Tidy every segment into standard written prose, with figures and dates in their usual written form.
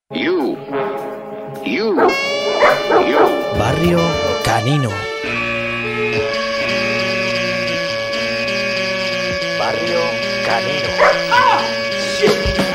You. Barrio Canino. Barrio Canino. ¡Ah! ¡Shit!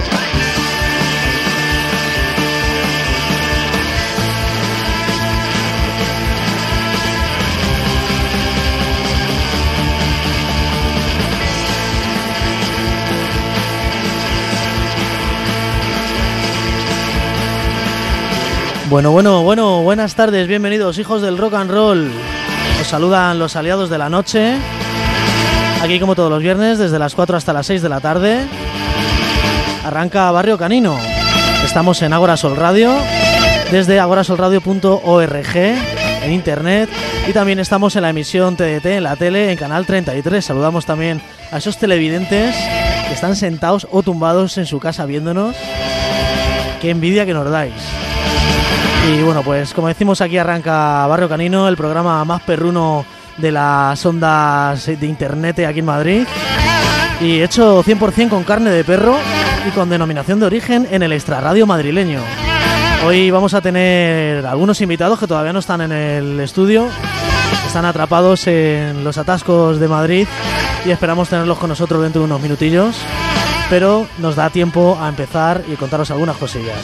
Bueno, buenas tardes, bienvenidos hijos del rock and roll. Os saludan los aliados de la noche. Aquí como todos los viernes, desde las 4 hasta las 6 de la tarde. Arranca Barrio Canino. Estamos en Agora Sol Radio, desde agorasolradio.org, en internet. Y también estamos en la emisión TDT, en la tele, en Canal 33. Saludamos también a esos televidentes que están sentados o tumbados en su casa viéndonos. Qué envidia que nos dais. Y bueno, pues como decimos, aquí arranca Barrio Canino, el programa más perruno de las ondas de internet aquí en Madrid. Y hecho 100% con carne de perro y con denominación de origen en el extrarradio madrileño. Hoy vamos a tener algunos invitados que todavía no están en el estudio. Están atrapados en los atascos de Madrid y esperamos tenerlos con nosotros dentro de unos minutillos. Pero nos da tiempo a empezar y contaros algunas cosillas.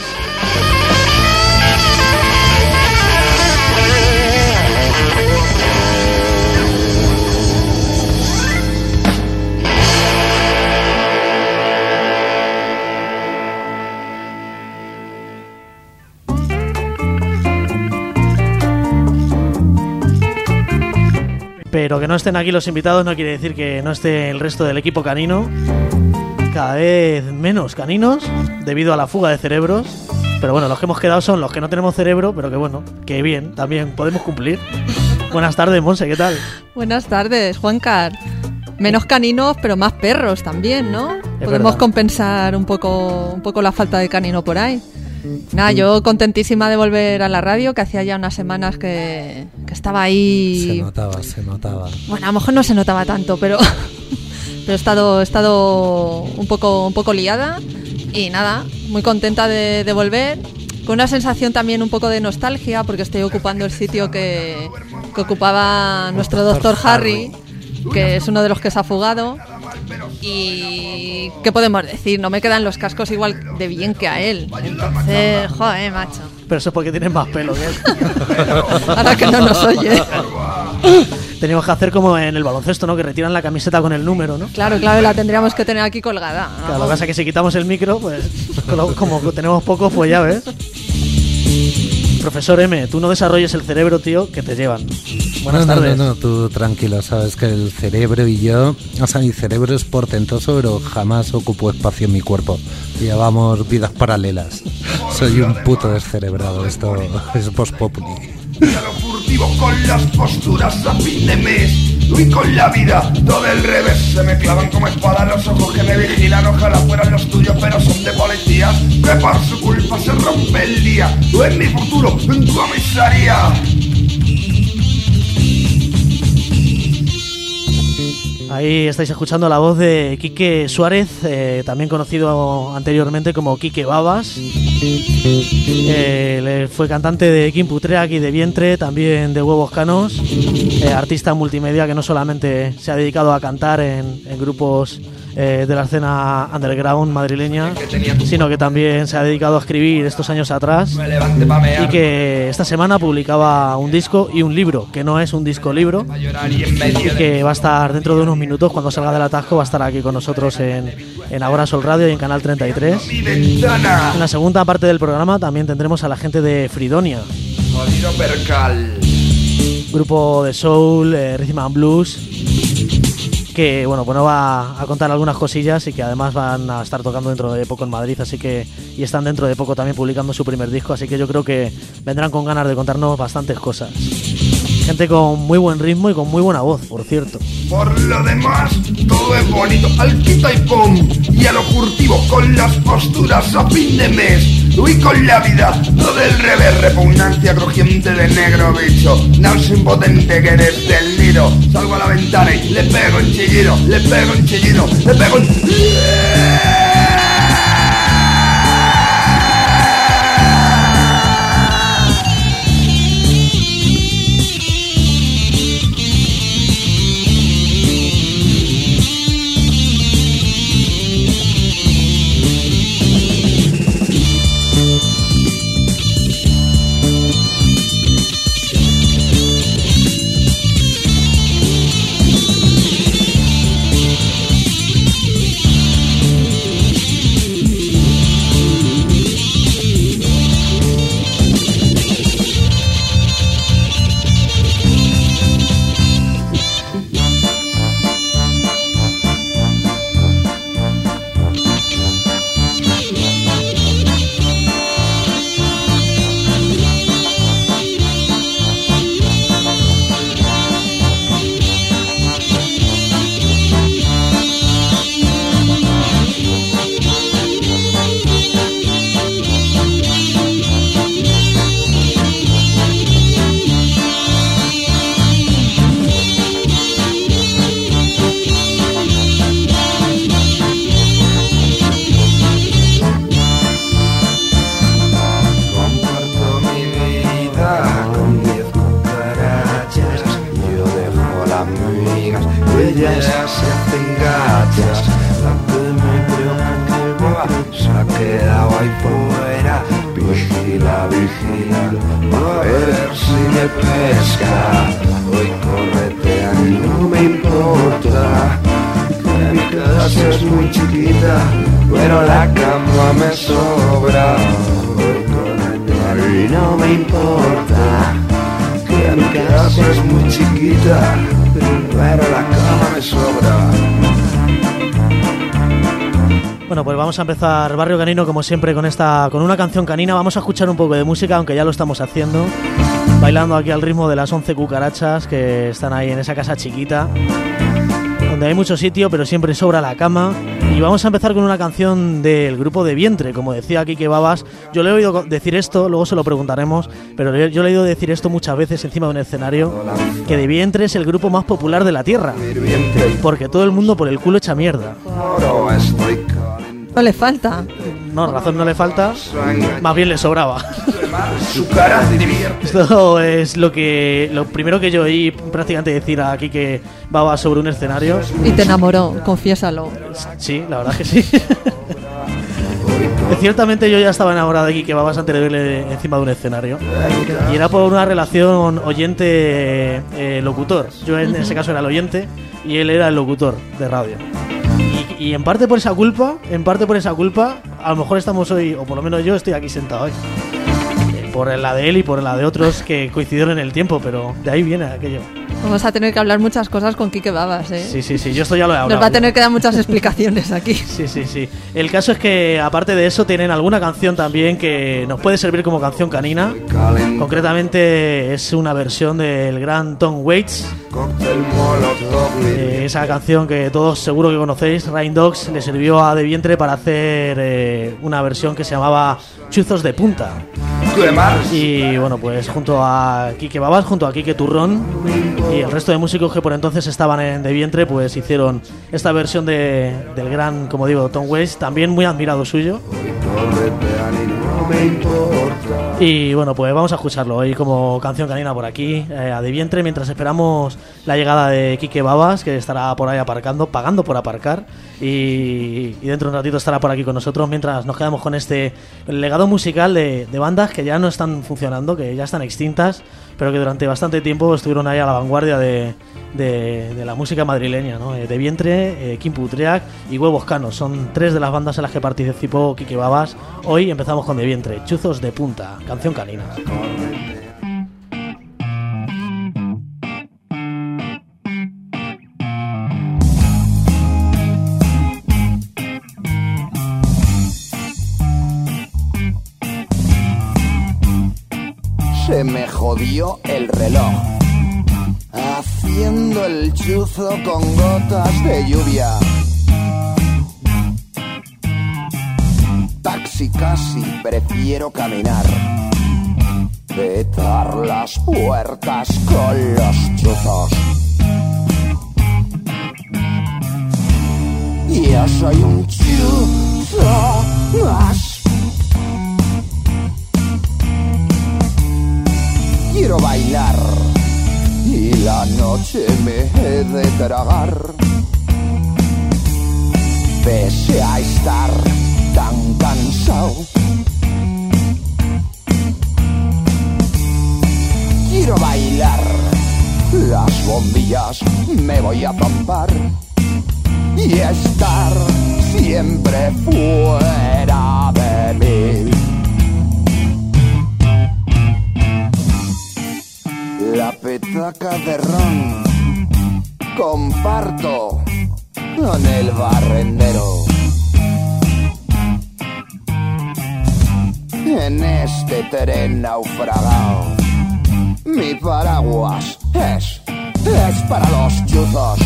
Pero que no estén aquí los invitados no quiere decir que no esté el resto del equipo canino. Cada vez menos caninos debido a la fuga de cerebros. Pero bueno, los que hemos quedado son los que no tenemos cerebro, pero que bueno, que bien, también podemos cumplir. Buenas tardes, Monse, ¿qué tal? Buenas tardes, Juancar. Menos caninos, pero más perros también, ¿no? Podemos verdad. compensar un poco la falta de canino por ahí. Nada, yo contentísima de volver a la radio, que hacía ya unas semanas que estaba ahí. Se notaba. Bueno, a lo mejor no se notaba tanto, pero he estado un poco liada. Y nada, muy contenta de volver, con una sensación también un poco de nostalgia, porque estoy ocupando el sitio que ocupaba nuestro doctor Harry, que es uno de los que se ha fugado. Y ¿qué podemos decir? No me quedan los cascos igual de bien que a él. Entonces, joder, macho. Pero eso es porque tienes más pelo que él. Ahora que no nos oye. Teníamos que hacer como en el baloncesto, ¿no? Que retiran la camiseta con el número, ¿no? Claro, la tendríamos que tener aquí colgada. Claro, lo que pasa es que si quitamos el micro, pues como tenemos poco, pues ya ves. Profesor M, tú no desarrolles el cerebro, tío, que te llevan. Buenas tardes. No, tú tranquilo, sabes que el cerebro y yo, o sea, mi cerebro es portentoso, pero jamás ocupo espacio en mi cuerpo. Llevamos vidas paralelas. Soy un puto descerebrado, esto es Vox Populi. Y a lo furtivo con las posturas a fin de mes. Y con la vida todo el revés. Se me clavan como espada los ojos que me vigilan. Ojalá fueran los tuyos, pero son de policía. Que por su culpa se rompe el día. Tú en mi futuro, en tu comisaría. Ahí estáis escuchando la voz de Quique Suárez, también conocido anteriormente como Quique Babas. Fue cantante de Kimputreak y de Vientre, también de Huevos Canos, artista multimedia que no solamente se ha dedicado a cantar en grupos de la escena underground madrileña, sino que también se ha dedicado a escribir estos años atrás, y que esta semana publicaba un disco y un libro, que no es un disco-libro, y que va a estar dentro de unos minutos, cuando salga del atasco, va a estar aquí con nosotros en Agora Sol Radio y en Canal 33. En la segunda parte del programa también tendremos a la gente de Fridonia, grupo de soul, rhythm and blues, que bueno, pues nos va a contar algunas cosillas y que además van a estar tocando dentro de poco en Madrid, así que, y están dentro de poco también publicando su primer disco, así que yo creo que vendrán con ganas de contarnos bastantes cosas. Gente con muy buen ritmo y con muy buena voz, por cierto. Por lo demás, todo es bonito, al quita y pum. Y a lo furtivo con las posturas a fin de mes. Y con la vida, todo el revés. Repugnancia crujiente de negro bicho. Náusea impotente que eres del nido. Salgo a la ventana y le pego un chillido. Le pego un chillido, le pego un... vigila a ver si me pesca. Hoy corretea y no me importa, que mi casa es muy chiquita, pero la cama me sobra. Hoy corretea y no me importa, que mi casa es muy chiquita, pero la cama me sobra. Bueno, pues vamos a empezar Barrio Canino como siempre con una canción canina. Vamos a escuchar un poco de música, aunque ya lo estamos haciendo, bailando aquí al ritmo de las 11 cucarachas que están ahí en esa casa chiquita, donde hay mucho sitio pero siempre sobra la cama. Y vamos a empezar con una canción del grupo De Vientre, como decía Quique Babas. Yo le he oído decir esto, luego se lo preguntaremos, pero yo le he oído decir esto muchas veces encima de un escenario, que De Vientre es el grupo más popular de la tierra, porque todo el mundo por el culo echa mierda. No le falta. No, razón no le falta, más bien le sobraba. Su cara de divierte. Esto es lo primero que yo oí prácticamente decir a Quique Babas sobre un escenario. Y te enamoró, confiésalo. Sí, la verdad que sí. Ciertamente yo ya estaba enamorado de Quique Babas antes de verle encima de un escenario. Y era por una relación oyente-locutor. Yo en ese caso era el oyente y él era el locutor de radio. Y en parte por esa culpa, a lo mejor estamos hoy, o por lo menos yo estoy aquí sentado hoy. Por la de él y por la de otros que coincidieron en el tiempo, pero de ahí viene aquello. Vamos a tener que hablar muchas cosas con Quique Babas, ¿eh? Sí, yo esto ya lo he hablado. Nos va a tener que dar muchas explicaciones aquí. Sí. El caso es que, aparte de eso, tienen alguna canción también que nos puede servir como canción canina. Concretamente es una versión del gran Tom Waits. Esa canción que todos seguro que conocéis, Rain Dogs, le sirvió a De Vientre para hacer una versión que se llamaba Chuzos de Punta. Y bueno, pues junto a Quique Babas, junto a Quique Turrón y el resto de músicos que por entonces estaban en De Vientre, pues hicieron esta versión del gran, como digo, Tom Waits, también muy admirado suyo. Y bueno, pues vamos a escucharlo hoy como canción canina por aquí, a De Vientre, mientras esperamos la llegada de Quique Babas, que estará por ahí pagando por aparcar, y dentro de un ratito estará por aquí con nosotros, mientras nos quedamos con el legado musical de bandas que ya no están funcionando, que ya están extintas, pero que durante bastante tiempo estuvieron ahí a la vanguardia de la música madrileña, ¿no? De Vientre, Quimpu Triac y Huevos Canos. Son tres de las bandas en las que participó Quique Babas. Hoy empezamos con De Vientre, Chuzos de Punta, canción canina. Se me jodió el reloj, haciendo el chuzo con gotas de lluvia. Taxi casi prefiero caminar, petar las puertas con los chuzos. Yo soy un chuzo más. Quiero bailar y la noche me he de tragar, pese a estar tan cansado. Quiero bailar, las bombillas me voy a pampar y estar siempre fuera de mí. La petaca de ron comparto con el barrendero. En este tren naufragado, mi paraguas es para los chuzos.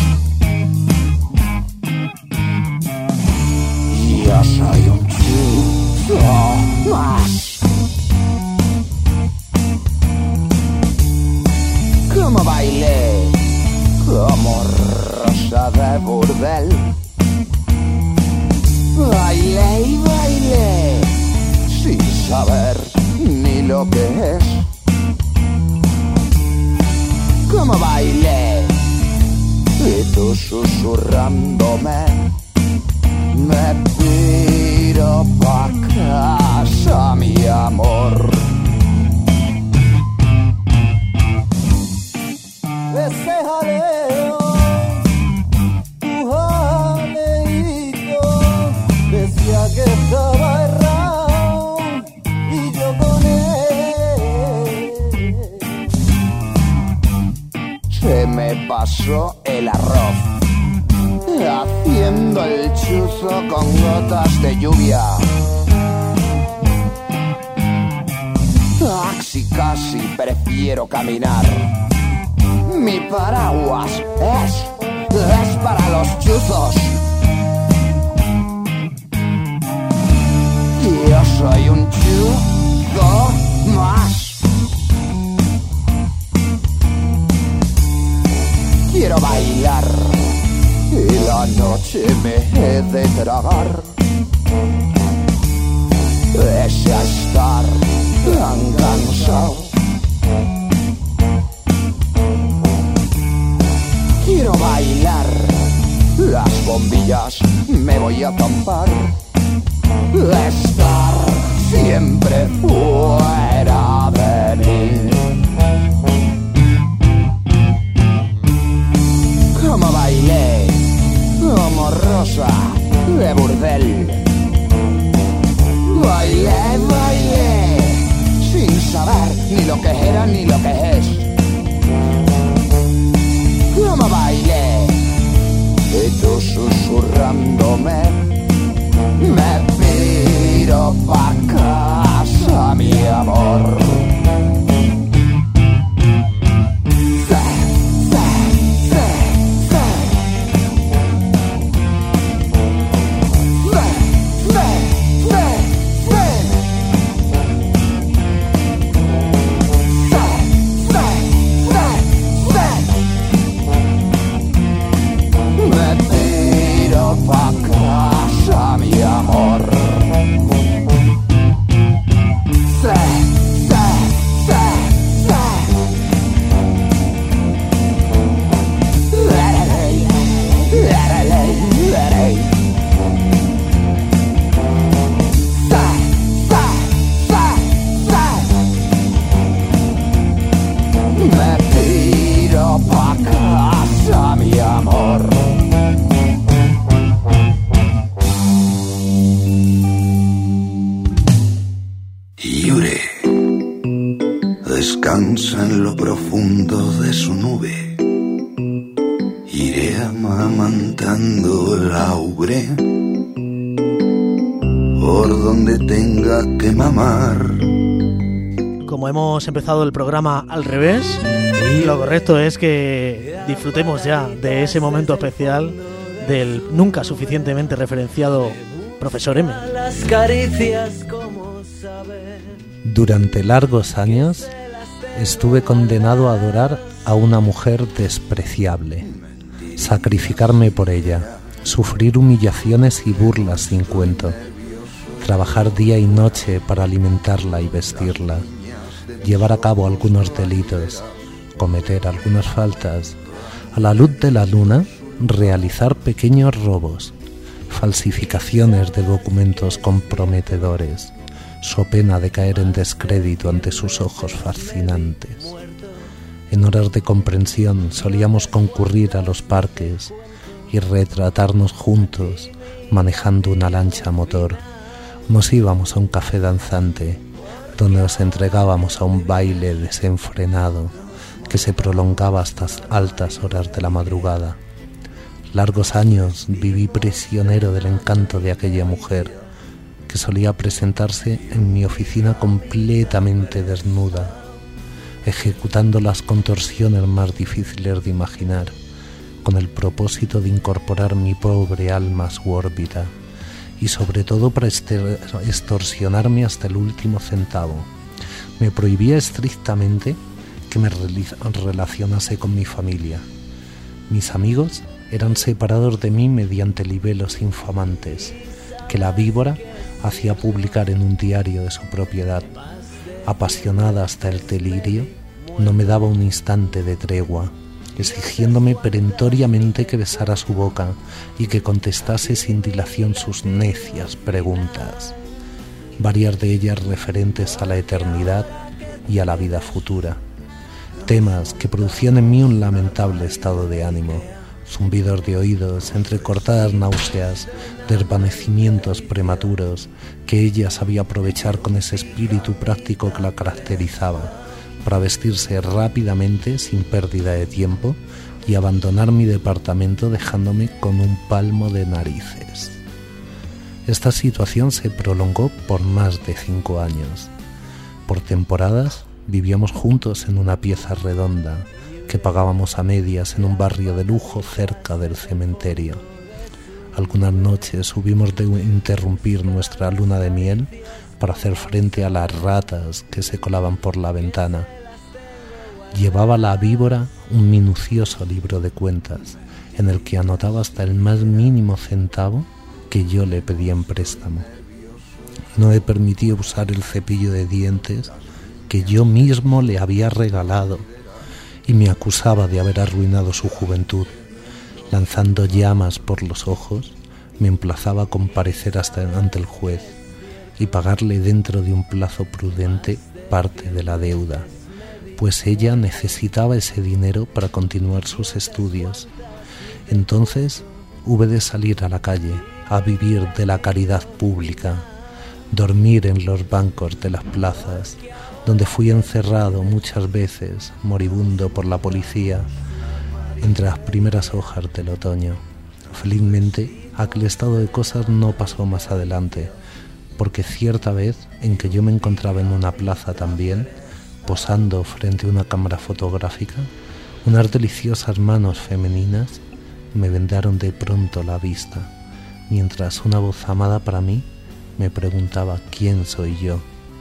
Yo soy un chuzo más. Como bailé, como rosa de burdel. Bailé y bailé, sin saber ni lo que es. Como bailé, y tú susurrándome, me tiro pa' casa, mi amor. me pasó el arroz, haciendo el chuzo con gotas de lluvia. Casi prefiero caminar. Mi paraguas es para los chuzos. Yo soy un chuzo más. Quiero bailar y la noche me he de tragar. Ese estar tan cansado. Quiero bailar, las bombillas me voy a tampar. Estar siempre fuera de mí. Como bailé, como rosa de burdel. Bailé, bailé, sin saber ni lo que era ni lo que es. Como bailé, y tú susurrándome, me piro pa' casa, mi amor. Descansa en lo profundo de su nube. Iré amamantando el aubre por donde tenga que mamar. Como hemos empezado el programa al revés, lo correcto es que disfrutemos ya de ese momento especial del nunca suficientemente referenciado Profesor M. Durante largos años estuve condenado a adorar a una mujer despreciable, sacrificarme por ella, sufrir humillaciones y burlas sin cuento, trabajar día y noche para alimentarla y vestirla, llevar a cabo algunos delitos, cometer algunas faltas, a la luz de la luna realizar pequeños robos, falsificaciones de documentos comprometedores, so pena de caer en descrédito ante sus ojos fascinantes. En horas de comprensión solíamos concurrir a los parques y retratarnos juntos manejando una lancha a motor. Nos íbamos a un café danzante donde nos entregábamos a un baile desenfrenado que se prolongaba hasta altas horas de la madrugada. Largos años viví prisionero del encanto de aquella mujer que solía presentarse en mi oficina completamente desnuda, ejecutando las contorsiones más difíciles de imaginar, con el propósito de incorporar mi pobre alma a su órbita y sobre todo para extorsionarme hasta el último centavo. Me prohibía estrictamente que me relacionase con mi familia. Mis amigos eran separados de mí mediante libelos infamantes que la víbora hacía publicar en un diario de su propiedad. Apasionada hasta el delirio, no me daba un instante de tregua, exigiéndome perentoriamente que besara su boca y que contestase sin dilación sus necias preguntas, varias de ellas referentes a la eternidad y a la vida futura, temas que producían en mí un lamentable estado de ánimo, zumbidos de oídos, entrecortadas náuseas, desvanecimientos prematuros que ella sabía aprovechar con ese espíritu práctico que la caracterizaba para vestirse rápidamente sin pérdida de tiempo y abandonar mi departamento dejándome con un palmo de narices. Esta situación se prolongó por más de 5 años. Por temporadas vivíamos juntos en una pieza redonda que pagábamos a medias en un barrio de lujo cerca del cementerio. Algunas noches hubimos de interrumpir nuestra luna de miel para hacer frente a las ratas que se colaban por la ventana. Llevaba la víbora un minucioso libro de cuentas en el que anotaba hasta el más mínimo centavo que yo le pedía en préstamo. No le permitía usar el cepillo de dientes que yo mismo le había regalado y me acusaba de haber arruinado su juventud. Lanzando llamas por los ojos, me emplazaba a comparecer ante el juez y pagarle dentro de un plazo prudente parte de la deuda, pues ella necesitaba ese dinero para continuar sus estudios. Entonces hube de salir a la calle, a vivir de la caridad pública, dormir en los bancos de las plazas, donde fui encerrado muchas veces, moribundo por la policía, entre las primeras hojas del otoño. Felizmente, aquel estado de cosas no pasó más adelante, porque cierta vez en que yo me encontraba en una plaza también, posando frente a una cámara fotográfica, unas deliciosas manos femeninas me vendaron de pronto la vista, mientras una voz amada para mí me preguntaba quién soy yo.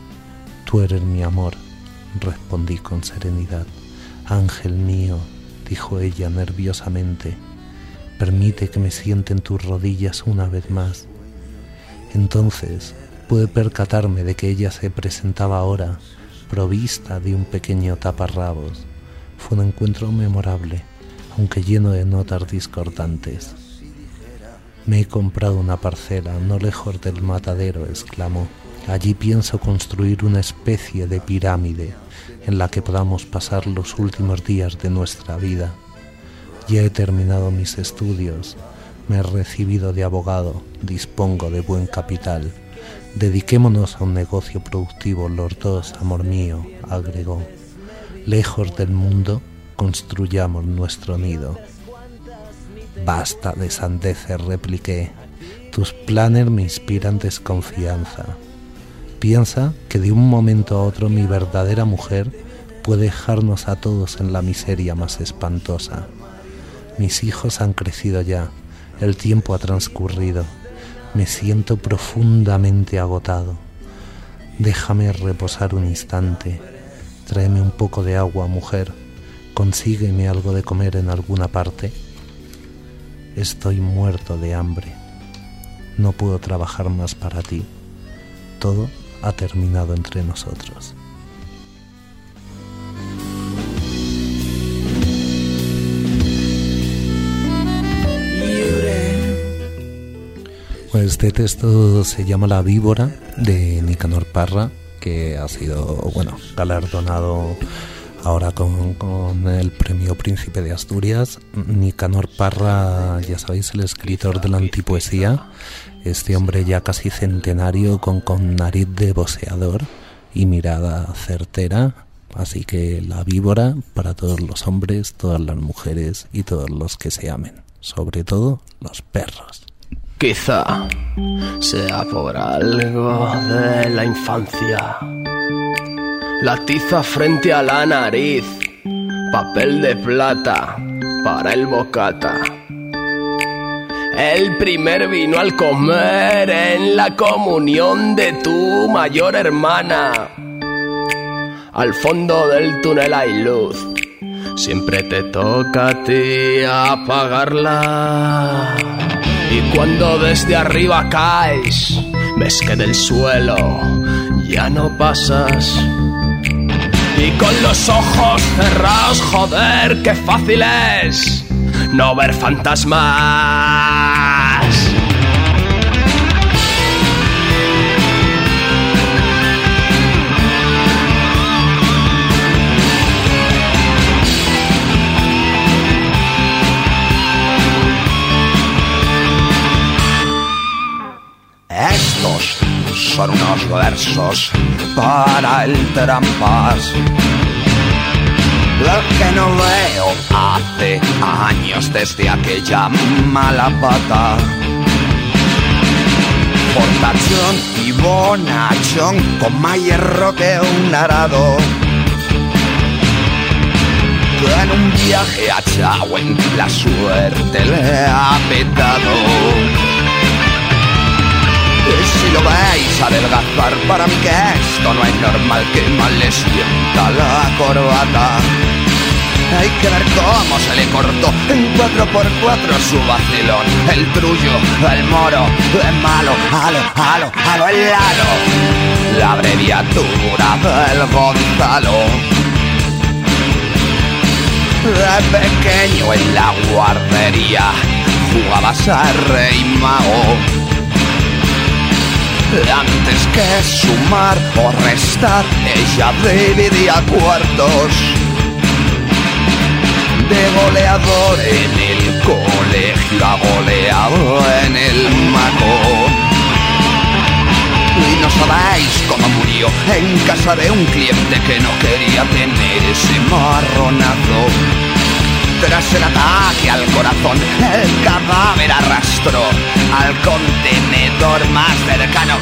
Tú eres mi amor, respondí con serenidad. Ángel mío, dijo ella nerviosamente, permite que me siente en tus rodillas una vez más. Entonces pude percatarme de que ella se presentaba ahora, provista de un pequeño taparrabos. Fue un encuentro memorable, aunque lleno de notas discordantes. Me he comprado una parcela no lejos del matadero, exclamó. Allí pienso construir una especie de pirámide en la que podamos pasar los últimos días de nuestra vida. Ya he terminado mis estudios, me he recibido de abogado, dispongo de buen capital. Dediquémonos a un negocio productivo los dos, amor mío, agregó. Lejos del mundo, construyamos nuestro nido. Basta de sandeces, repliqué. Tus planes me inspiran desconfianza. Piensa que de un momento a otro mi verdadera mujer puede dejarnos a todos en la miseria más espantosa. Mis hijos han crecido ya, el tiempo ha transcurrido. Me siento profundamente agotado. Déjame reposar un instante. Tráeme un poco de agua, mujer. Consígueme algo de comer en alguna parte. Estoy muerto de hambre. No puedo trabajar más para ti. Todo ha terminado entre nosotros. Pues este texto se llama La víbora, de Nicanor Parra, que ha sido, galardonado ahora con el premio Príncipe de Asturias. Nicanor Parra, ya sabéis, el escritor de la antipoesía, este hombre ya casi centenario, con nariz de boxeador y mirada certera. Así que La víbora para todos los hombres, todas las mujeres y todos los que se amen, sobre todo los perros. Quizá sea por algo de la infancia. La tiza frente a la nariz, papel de plata para el bocata. El primer vino al comer en la comunión de tu mayor hermana. Al fondo del túnel hay luz, siempre te toca a ti apagarla. Y cuando desde arriba caes, ves que del suelo ya no pasas. Y con los ojos cerrados, joder, qué fácil es no ver fantasmas. Estos son unos versos para el trampas. Lo que no veo hace años desde aquella mala pata. Fortachón y bonachón con más hierro que un arado. En un viaje a Chauen la suerte le ha petado. Y si lo veis adelgazar, para mí que esto no es normal, que mal le sienta la corbata. Hay que ver cómo se le cortó en 4x4 su vacilón. El trullo, el moro, el malo, alo, el lalo. La abreviatura del Gonzalo. De pequeño en la guardería jugabas a rey mago. Antes que sumar o restar, ella dividía cuartos. De goleador en el colegio a goleado en el mago. Y no sabéis cómo murió en casa de un cliente que no quería tener ese marronazo. Tras el ataque al corazón, el cadáver arrastró al contenedor más cercano.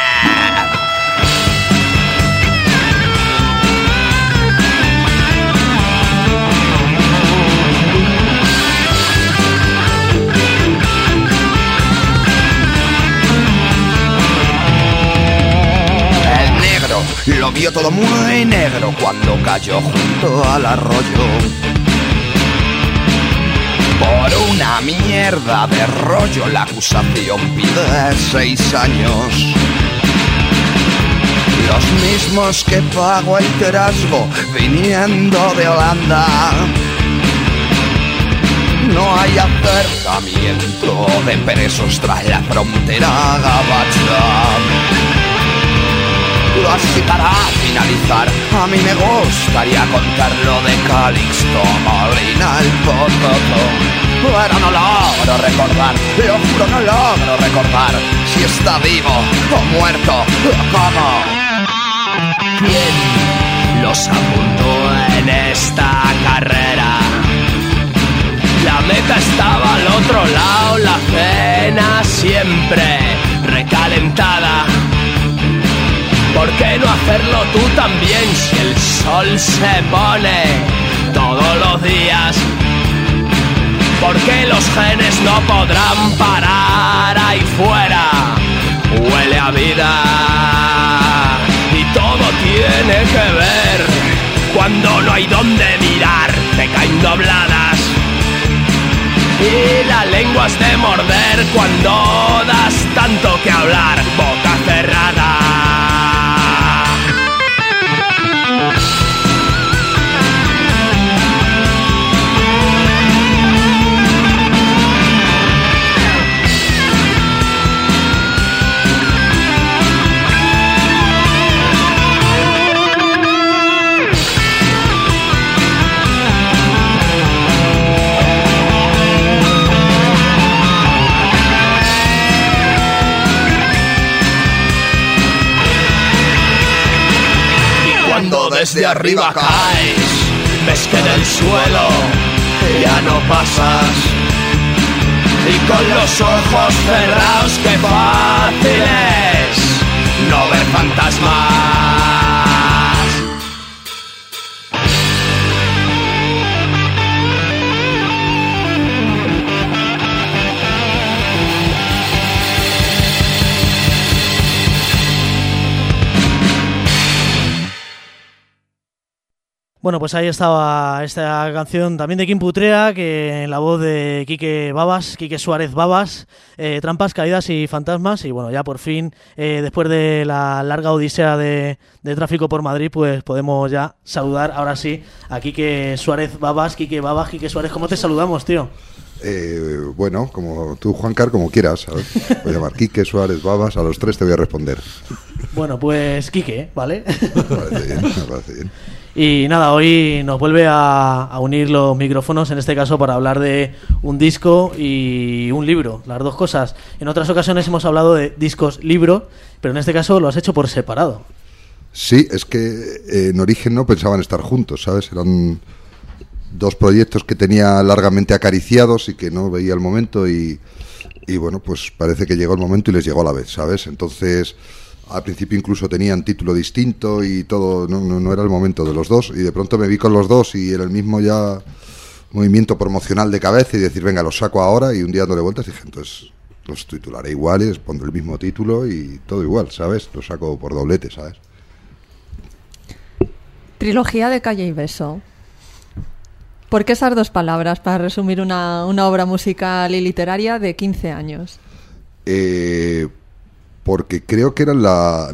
El negro lo vio todo muy negro cuando cayó junto al arroyo. Por una mierda de rollo la acusación pide 6 años. Los mismos que pagó el trasgo viniendo de Holanda. No hay acercamiento de presos tras la frontera gabacha. Así para finalizar, a mí me gustaría contar lo de Calixto Molina el Pototo. Pero no logro recordar, lo juro no logro recordar si está vivo o muerto o cómo. ¿Quién los apuntó en esta carrera? La meta estaba al otro lado, la cena siempre recalentada. ¿Por qué no hacerlo tú también si el sol se pone todos los días? ¿Por qué los genes no podrán parar ahí fuera? Huele a vida y todo tiene que ver. Cuando no hay donde mirar, te caen dobladas y la lengua es de morder cuando das tanto que hablar, boca cerrada. Desde arriba caes, ves que del suelo ya no pasas. Y con los ojos cerrados qué fácil es no ver fantasmas. Bueno, pues ahí estaba esta canción también de Kim Putrea, que en la voz de Quique Suárez Babas, Trampas, Caídas y Fantasmas. Y bueno, ya por fin, después de la larga odisea de tráfico por Madrid, pues podemos ya saludar ahora sí a Quique Suárez Babas. Quique Suárez, ¿cómo te saludamos, tío? Bueno, como tú, Juancar, como quieras, ¿sabes? Voy a llamar Quique Suárez Babas, a los 3 te voy a responder. Bueno, pues Quique, ¿vale? Me parece bien. Y nada, hoy nos vuelve a unir los micrófonos, en este caso para hablar de un disco y un libro, las dos cosas. En otras ocasiones hemos hablado de discos-libro, pero en este caso lo has hecho por separado. Sí, es que en origen no pensaban estar juntos, ¿sabes? Eran dos proyectos que tenía largamente acariciados y que no veía el momento y bueno, pues parece que llegó el momento y les llegó a la vez, ¿sabes? Entonces, al principio incluso tenían título distinto y todo, no era el momento de los dos y de pronto me vi con los dos y era el mismo ya movimiento promocional de cabeza y decir, venga, los saco ahora y un día dándole vueltas dije, entonces los titularé iguales, pondré el mismo título y todo igual, ¿sabes? Los saco por doblete, ¿sabes? Trilogía de Calle y Beso. ¿Por qué esas dos palabras para resumir una obra musical y literaria de 15 años? Porque creo que eran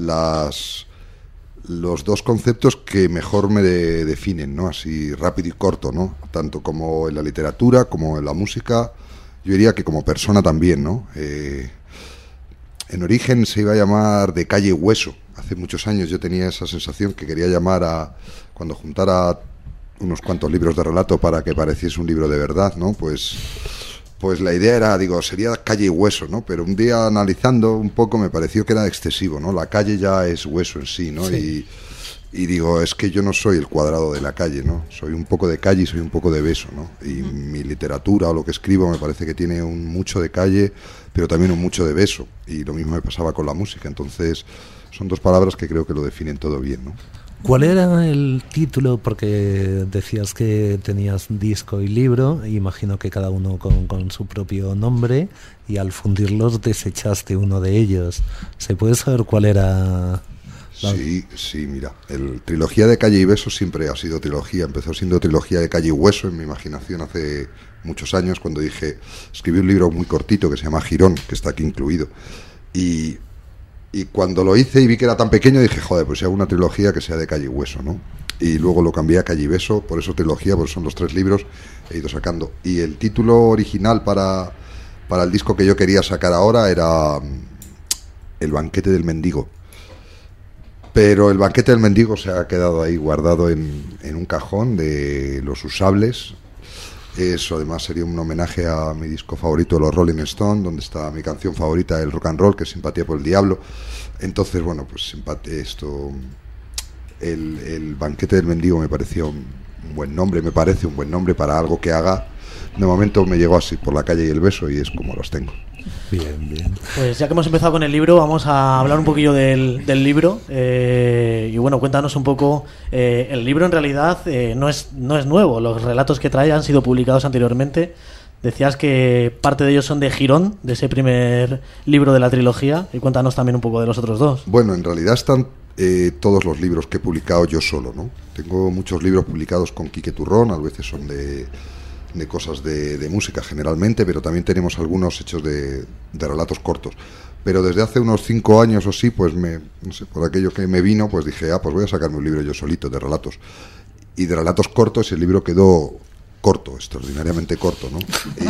los dos conceptos que mejor me definen, ¿no? Así rápido y corto, ¿no? Tanto como en la literatura, como en la música, yo diría que como persona también, ¿no? En origen se iba a llamar De Calle y Hueso. Hace muchos años yo tenía esa sensación que quería llamar cuando juntara unos cuantos libros de relato para que pareciese un libro de verdad, ¿no? Pues la idea era, sería Calle y Hueso, ¿no? Pero un día analizando un poco me pareció que era excesivo, ¿no? La calle ya es hueso en sí, ¿no? Sí. Y digo, es que yo no soy el cuadrado de la calle, ¿no? Soy un poco de calle y soy un poco de beso, ¿no? Y mi literatura o lo que escribo me parece que tiene un mucho de calle, pero también un mucho de beso. Y lo mismo me pasaba con la música. Entonces, son dos palabras que creo que lo definen todo bien, ¿no? ¿Cuál era el título? Porque decías que tenías disco y libro, imagino que cada uno con su propio nombre, y al fundirlos desechaste uno de ellos. ¿Se puede saber cuál era? Sí, mira, el trilogía de Calle y Beso siempre ha sido trilogía, empezó siendo trilogía de Calle y Hueso en mi imaginación hace muchos años cuando escribí un libro muy cortito que se llama Girón, que está aquí incluido, y cuando lo hice y vi que era tan pequeño dije, joder, pues si hago una trilogía que sea de Calle y Hueso, ¿no? Y luego lo cambié a Calle y Beso, por eso trilogía, porque son los 3 libros, he ido sacando. Y el título original para el disco que yo quería sacar ahora era El banquete del mendigo. Pero el banquete del mendigo se ha quedado ahí guardado en un cajón de los usables. Eso además sería un homenaje a mi disco favorito, los Rolling Stones, donde está mi canción favorita, el rock and roll, que es Simpatía por el Diablo. Entonces, bueno, pues el banquete del mendigo me pareció un buen nombre, me parece un buen nombre para algo que haga. De momento me llegó así por la calle y el beso y es como los tengo. Bien. Pues ya que hemos empezado con el libro, vamos a hablar un poquillo del libro. Y bueno, cuéntanos un poco. El libro en realidad no es nuevo. Los relatos que trae han sido publicados anteriormente. Decías que parte de ellos son de Girón, de ese primer libro de la trilogía. Y cuéntanos también un poco de los otros dos. Bueno, en realidad están todos los libros que he publicado yo solo, ¿no? Tengo muchos libros publicados con Quique Turrón, a veces son de cosas de música generalmente, pero también tenemos algunos hechos de relatos cortos. Pero desde hace unos 5 años o sí, pues no sé, por aquello que me vino, pues dije, pues voy a sacarme un libro yo solito de relatos. Y de relatos cortos el libro quedó corto, extraordinariamente corto, ¿no?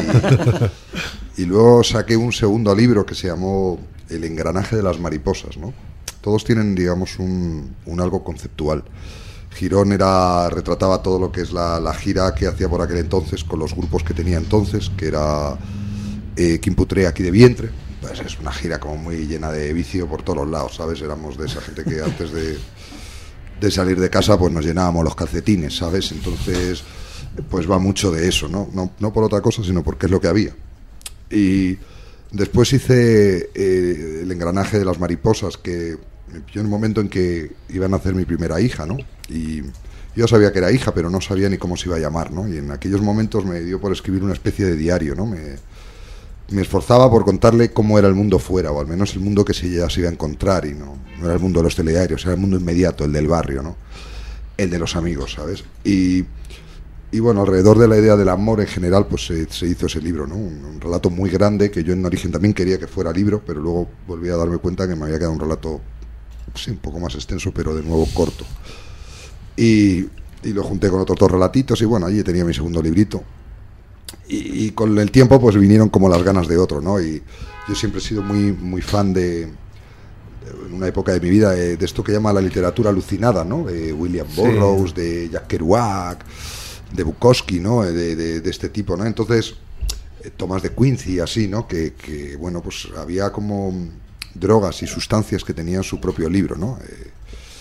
Y luego saqué un segundo libro que se llamó El engranaje de las mariposas, ¿no? Todos tienen, digamos, un algo conceptual. Girón retrataba todo lo que es la gira que hacía por aquel entonces con los grupos que tenía entonces, que era Quimputré aquí de vientre. Pues es una gira como muy llena de vicio por todos los lados, ¿sabes? Éramos de esa gente que antes de salir de casa pues nos llenábamos los calcetines, ¿sabes? Entonces pues va mucho de eso, ¿no? No por otra cosa, sino porque es lo que había. Y después hice El engranaje de las mariposas, que me pilló en el momento en que iban a nacer mi primera hija, ¿no? Y yo sabía que era hija, pero no sabía ni cómo se iba a llamar, ¿no? Y en aquellos momentos me dio por escribir una especie de diario, ¿no? Me esforzaba por contarle cómo era el mundo fuera, o al menos el mundo que ella se iba a encontrar, y no era el mundo de los telediarios, era el mundo inmediato, el del barrio, ¿no? El de los amigos, ¿sabes? Y bueno, alrededor de la idea del amor en general, pues se hizo ese libro, ¿no? Un relato muy grande, que yo en origen también quería que fuera libro, pero luego volví a darme cuenta que me había quedado un relato, sí, un poco más extenso, pero de nuevo corto. Y lo junté con otros 2 relatitos, y bueno, allí tenía mi segundo librito. Y con el tiempo pues vinieron como las ganas de otro, ¿no? Y yo siempre he sido muy, muy fan en una época de mi vida, de esto que llama la literatura alucinada, ¿no? De William Burroughs, sí, de Jack Kerouac, de Bukowski, ¿no? De este tipo, ¿no? Entonces, Tomás de Quincy, así, ¿no? Que bueno, pues había como drogas y sustancias que tenían su propio libro, ¿no?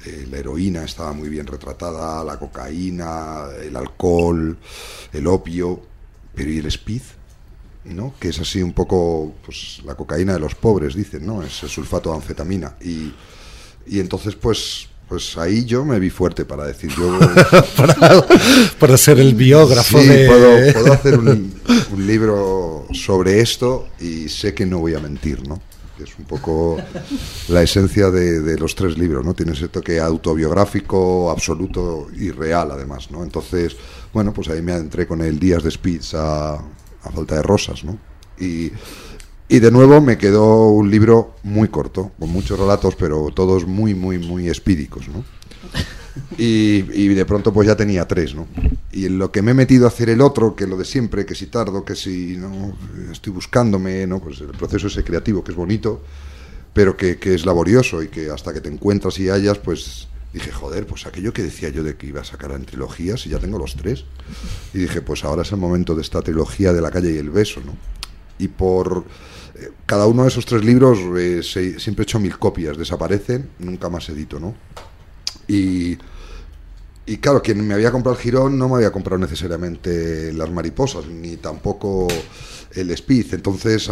La heroína estaba muy bien retratada, la cocaína, el alcohol, el opio, pero ¿y el speed? ¿No? Que es así un poco, pues, la cocaína de los pobres, dicen, ¿no? Es el sulfato de anfetamina. Y entonces, pues ahí yo me vi fuerte para decir yo... para ser el biógrafo sí, de... puedo hacer un libro sobre esto y sé que no voy a mentir, ¿no? Es un poco la esencia de los 3 libros, ¿no? Tiene ese toque autobiográfico, absoluto y real, además, ¿no? Entonces, bueno, pues ahí me adentré con el Días de Speeds a falta de rosas, ¿no? Y de nuevo me quedó un libro muy corto, con muchos relatos, pero todos muy, muy, muy espídicos, ¿no? Y de pronto pues ya tenía 3, ¿no? Y en lo que me he metido a hacer el otro, que lo de siempre, que si tardo, que si no estoy buscándome, ¿no? Pues el proceso ese creativo que es bonito, pero que es laborioso y que hasta que te encuentras y hallas, pues dije, joder, pues aquello que decía yo de que iba a sacar en trilogías y ya tengo los 3. Y dije, pues ahora es el momento de esta trilogía de La calle y el beso, ¿no? Y por cada uno de esos 3 libros siempre he hecho 1000 copias, desaparecen, nunca más edito, ¿no? Y claro, quien me había comprado el Girón no me había comprado necesariamente las mariposas, ni tampoco el Speed. Entonces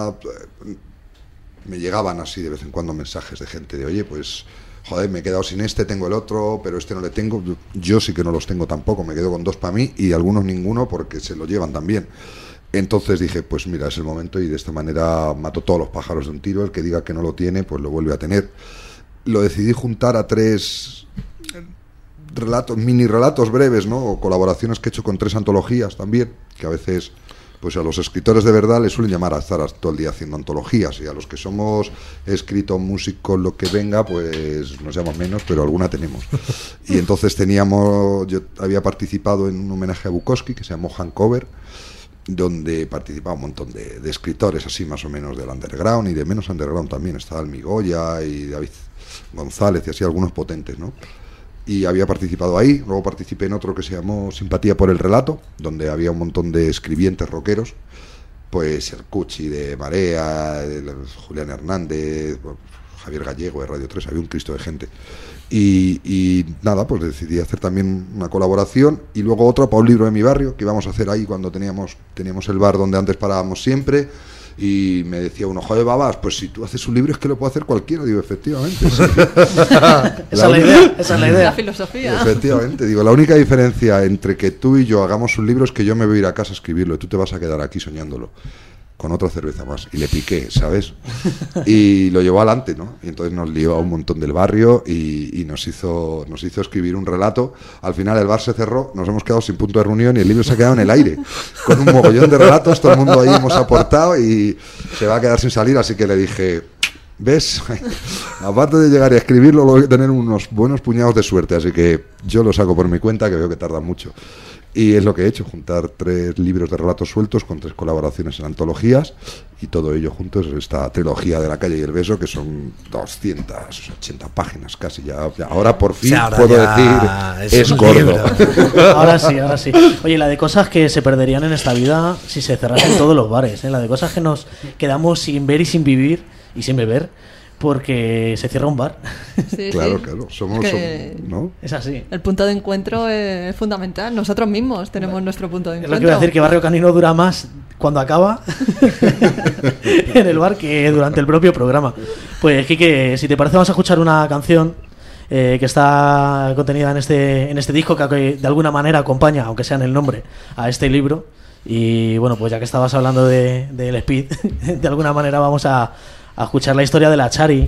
me llegaban así de vez en cuando mensajes de gente de, oye, pues, joder, me he quedado sin este, tengo el otro, pero este no le tengo. Yo sí que no los tengo tampoco, me quedo con 2 para mí y algunos ninguno porque se lo llevan también. Entonces dije, pues mira, es el momento y de esta manera mato todos los pájaros de un tiro. El que diga que no lo tiene, pues lo vuelve a tener. Lo decidí juntar a 3 relatos, mini relatos breves, ¿no? O colaboraciones que he hecho con 3 antologías también, que a veces, pues a los escritores de verdad les suelen llamar a estar todo el día haciendo antologías, y a los que somos escritos, músicos, lo que venga, pues nos llaman menos, pero alguna tenemos. Y entonces yo había participado en un homenaje a Bukowski que se llamó Hangover, donde participaba un montón de escritores así más o menos del underground y de menos underground también. Estaba el Migoya y David González y así algunos potentes, ¿no? Y había participado ahí. Luego participé en otro que se llamó Simpatía por el Relato, donde había un montón de escribientes rockeros, pues el Cuchi de Marea, Julián Hernández, Javier Gallego de Radio 3, había un Cristo de gente. Y nada, pues decidí hacer también una colaboración y luego otra para un libro de mi barrio que íbamos a hacer ahí cuando teníamos el bar donde antes parábamos siempre. Y me decía uno, joder, babas, pues si tú haces un libro es que lo puede hacer cualquiera. Digo, efectivamente, sí. Esa es la idea. La filosofía. Efectivamente, digo, la única diferencia entre que tú y yo hagamos un libro es que yo me voy a ir a casa a escribirlo y tú te vas a quedar aquí soñándolo con otra cerveza más. Y le piqué, ¿sabes? Y lo llevó adelante, ¿no? Y entonces nos lió a un montón del barrio y nos hizo escribir un relato. Al final el bar se cerró, nos hemos quedado sin punto de reunión y el libro se ha quedado en el aire, con un mogollón de relatos, todo el mundo ahí hemos aportado y se va a quedar sin salir, así que le dije, ¿ves? Aparte de llegar y escribirlo, luego hay que tener unos buenos puñados de suerte, así que yo lo saco por mi cuenta, que veo que tarda mucho. Y es lo que he hecho, juntar 3 libros de relatos sueltos con 3 colaboraciones en antologías y todo ello junto es esta trilogía de La calle y el beso, que son 280 páginas casi. Ya ahora por fin puedo decir, es gordo. Ahora sí. Oye, la de cosas que se perderían en esta vida si se cerrasen todos los bares, ¿eh? La de cosas que nos quedamos sin ver y sin vivir y sin beber porque se cierra un bar. Sí, claro, sí. claro, somos, ¿no? Es así. El punto de encuentro es fundamental. Nosotros mismos tenemos nuestro punto de Es encuentro. lo que iba a decir, que Barrio Canino dura más cuando acaba en el bar que durante el propio programa. Pues, Quique, si te parece, vamos a escuchar una canción que está contenida en este disco, que de alguna manera acompaña, aunque sea en el nombre, a este libro. Y bueno, pues ya que estabas hablando del Speed, de alguna manera vamos a escuchar la historia de la Chari,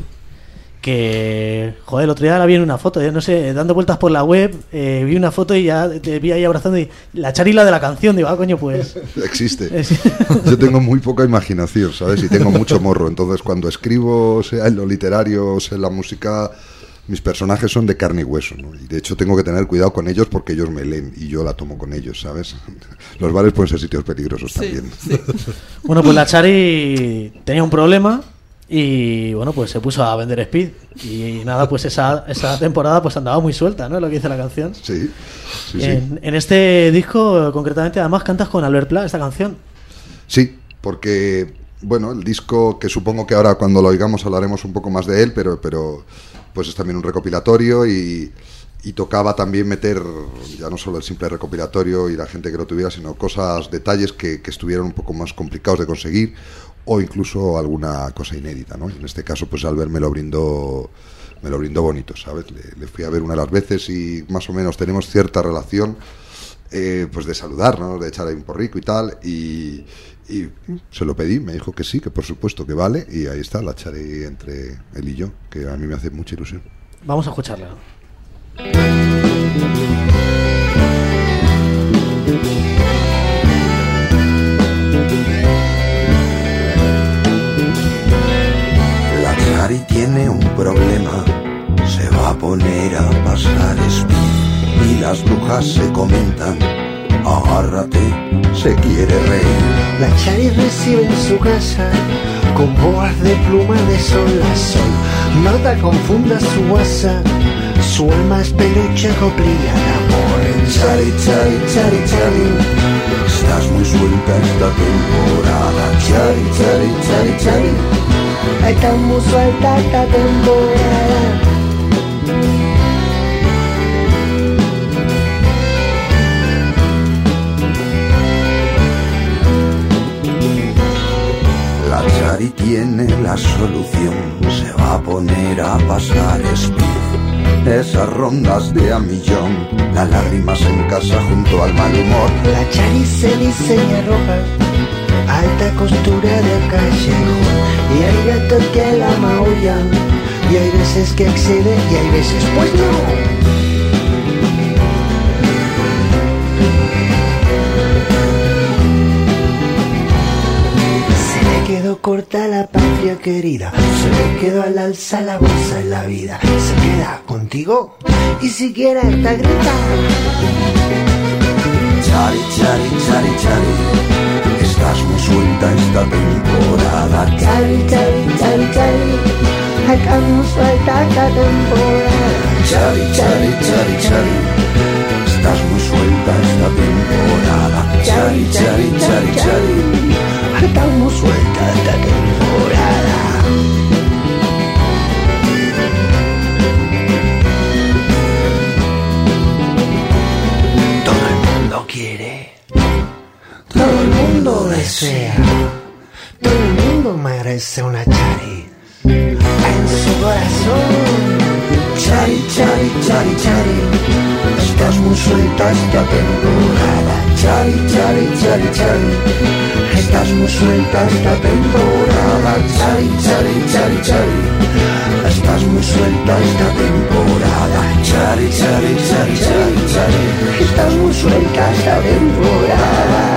que, joder, el otro día la vi en una foto, no sé, dando vueltas por la web, vi una foto y ya te vi ahí abrazando y la Chari, la de la canción, digo, coño, pues... Existe. Yo tengo muy poca imaginación, ¿sabes? Y tengo mucho morro, entonces cuando escribo, sea en lo literario, sea en la música, mis personajes son de carne y hueso, ¿no? Y de hecho tengo que tener cuidado con ellos porque ellos me leen y yo la tomo con ellos, ¿sabes? Los bares pueden ser sitios peligrosos también. Sí. Bueno, pues la Chari tenía un problema y bueno, pues se puso a vender Speed y nada, pues esa temporada pues andaba muy suelta, ¿no? Lo que dice la canción. Sí. En este disco concretamente además cantas con Albert Pla esta canción. Sí, porque bueno, el disco, que supongo que ahora cuando lo oigamos hablaremos un poco más de él, pero pues es también un recopilatorio y tocaba también meter ya no solo el simple recopilatorio y la gente que lo tuviera, sino cosas, detalles que estuvieran un poco más complicados de conseguir o incluso alguna cosa inédita, ¿no? En este caso, pues Albert me lo brindó bonito, ¿sabes? Le fui a ver una de las veces y más o menos tenemos cierta relación, pues de saludarnos, de echar ahí un porrico y tal, y se lo pedí, me dijo que sí, que por supuesto que vale, y ahí está, la echaré entre él y yo, que a mí me hace mucha ilusión. Vamos a escucharla. La Chari tiene un problema, se va a poner a pasar speed y las brujas se comentan, agárrate, se quiere reír. La Chari recibe en su casa con boas de pluma de sol a sol. No te confundas su WhatsApp, su alma es peluche coprilla de amor. Chari, Chari, Chari, Chari, estás muy suelta esta temporada. Chari, Chari, Chari, Chari, estás muy suelta esta temporada. La Chari tiene la solución, se va a poner a pasar speed. Esas rondas de a millón, las lágrimas en casa junto al mal humor. La Chari se diseña ropa, alta costura de callejón, y hay gatos que la maullan, y hay veces que accede y hay veces pues no. Quedó corta la patria querida, se le quedó al alza la bolsa en la vida, se queda contigo y siquiera está gritando. Chari, Chari, Chari, Chari, estás muy suelta esta temporada. Chari, Chari, Chari, Chari, estamos suelta esta temporada. Chari, Chari, Chari, Chari, estás muy suelta esta temporada. Chari, Chari, Chari, Chari, estamos suelta esta temporada. Todo el mundo quiere, todo el mundo desea, todo el mundo merece una Chari en su corazón. Chari, Chari, Chari, Chari, estás muy suelta esta temporada. Chari, Chari, Chari, Chari, estás muy suelta esta temporada. Chari, Chari, Chari, Chari, estás muy suelta esta temporada. Chari, Chari, Chari, Chari, Chari, estás muy suelta esta temporada.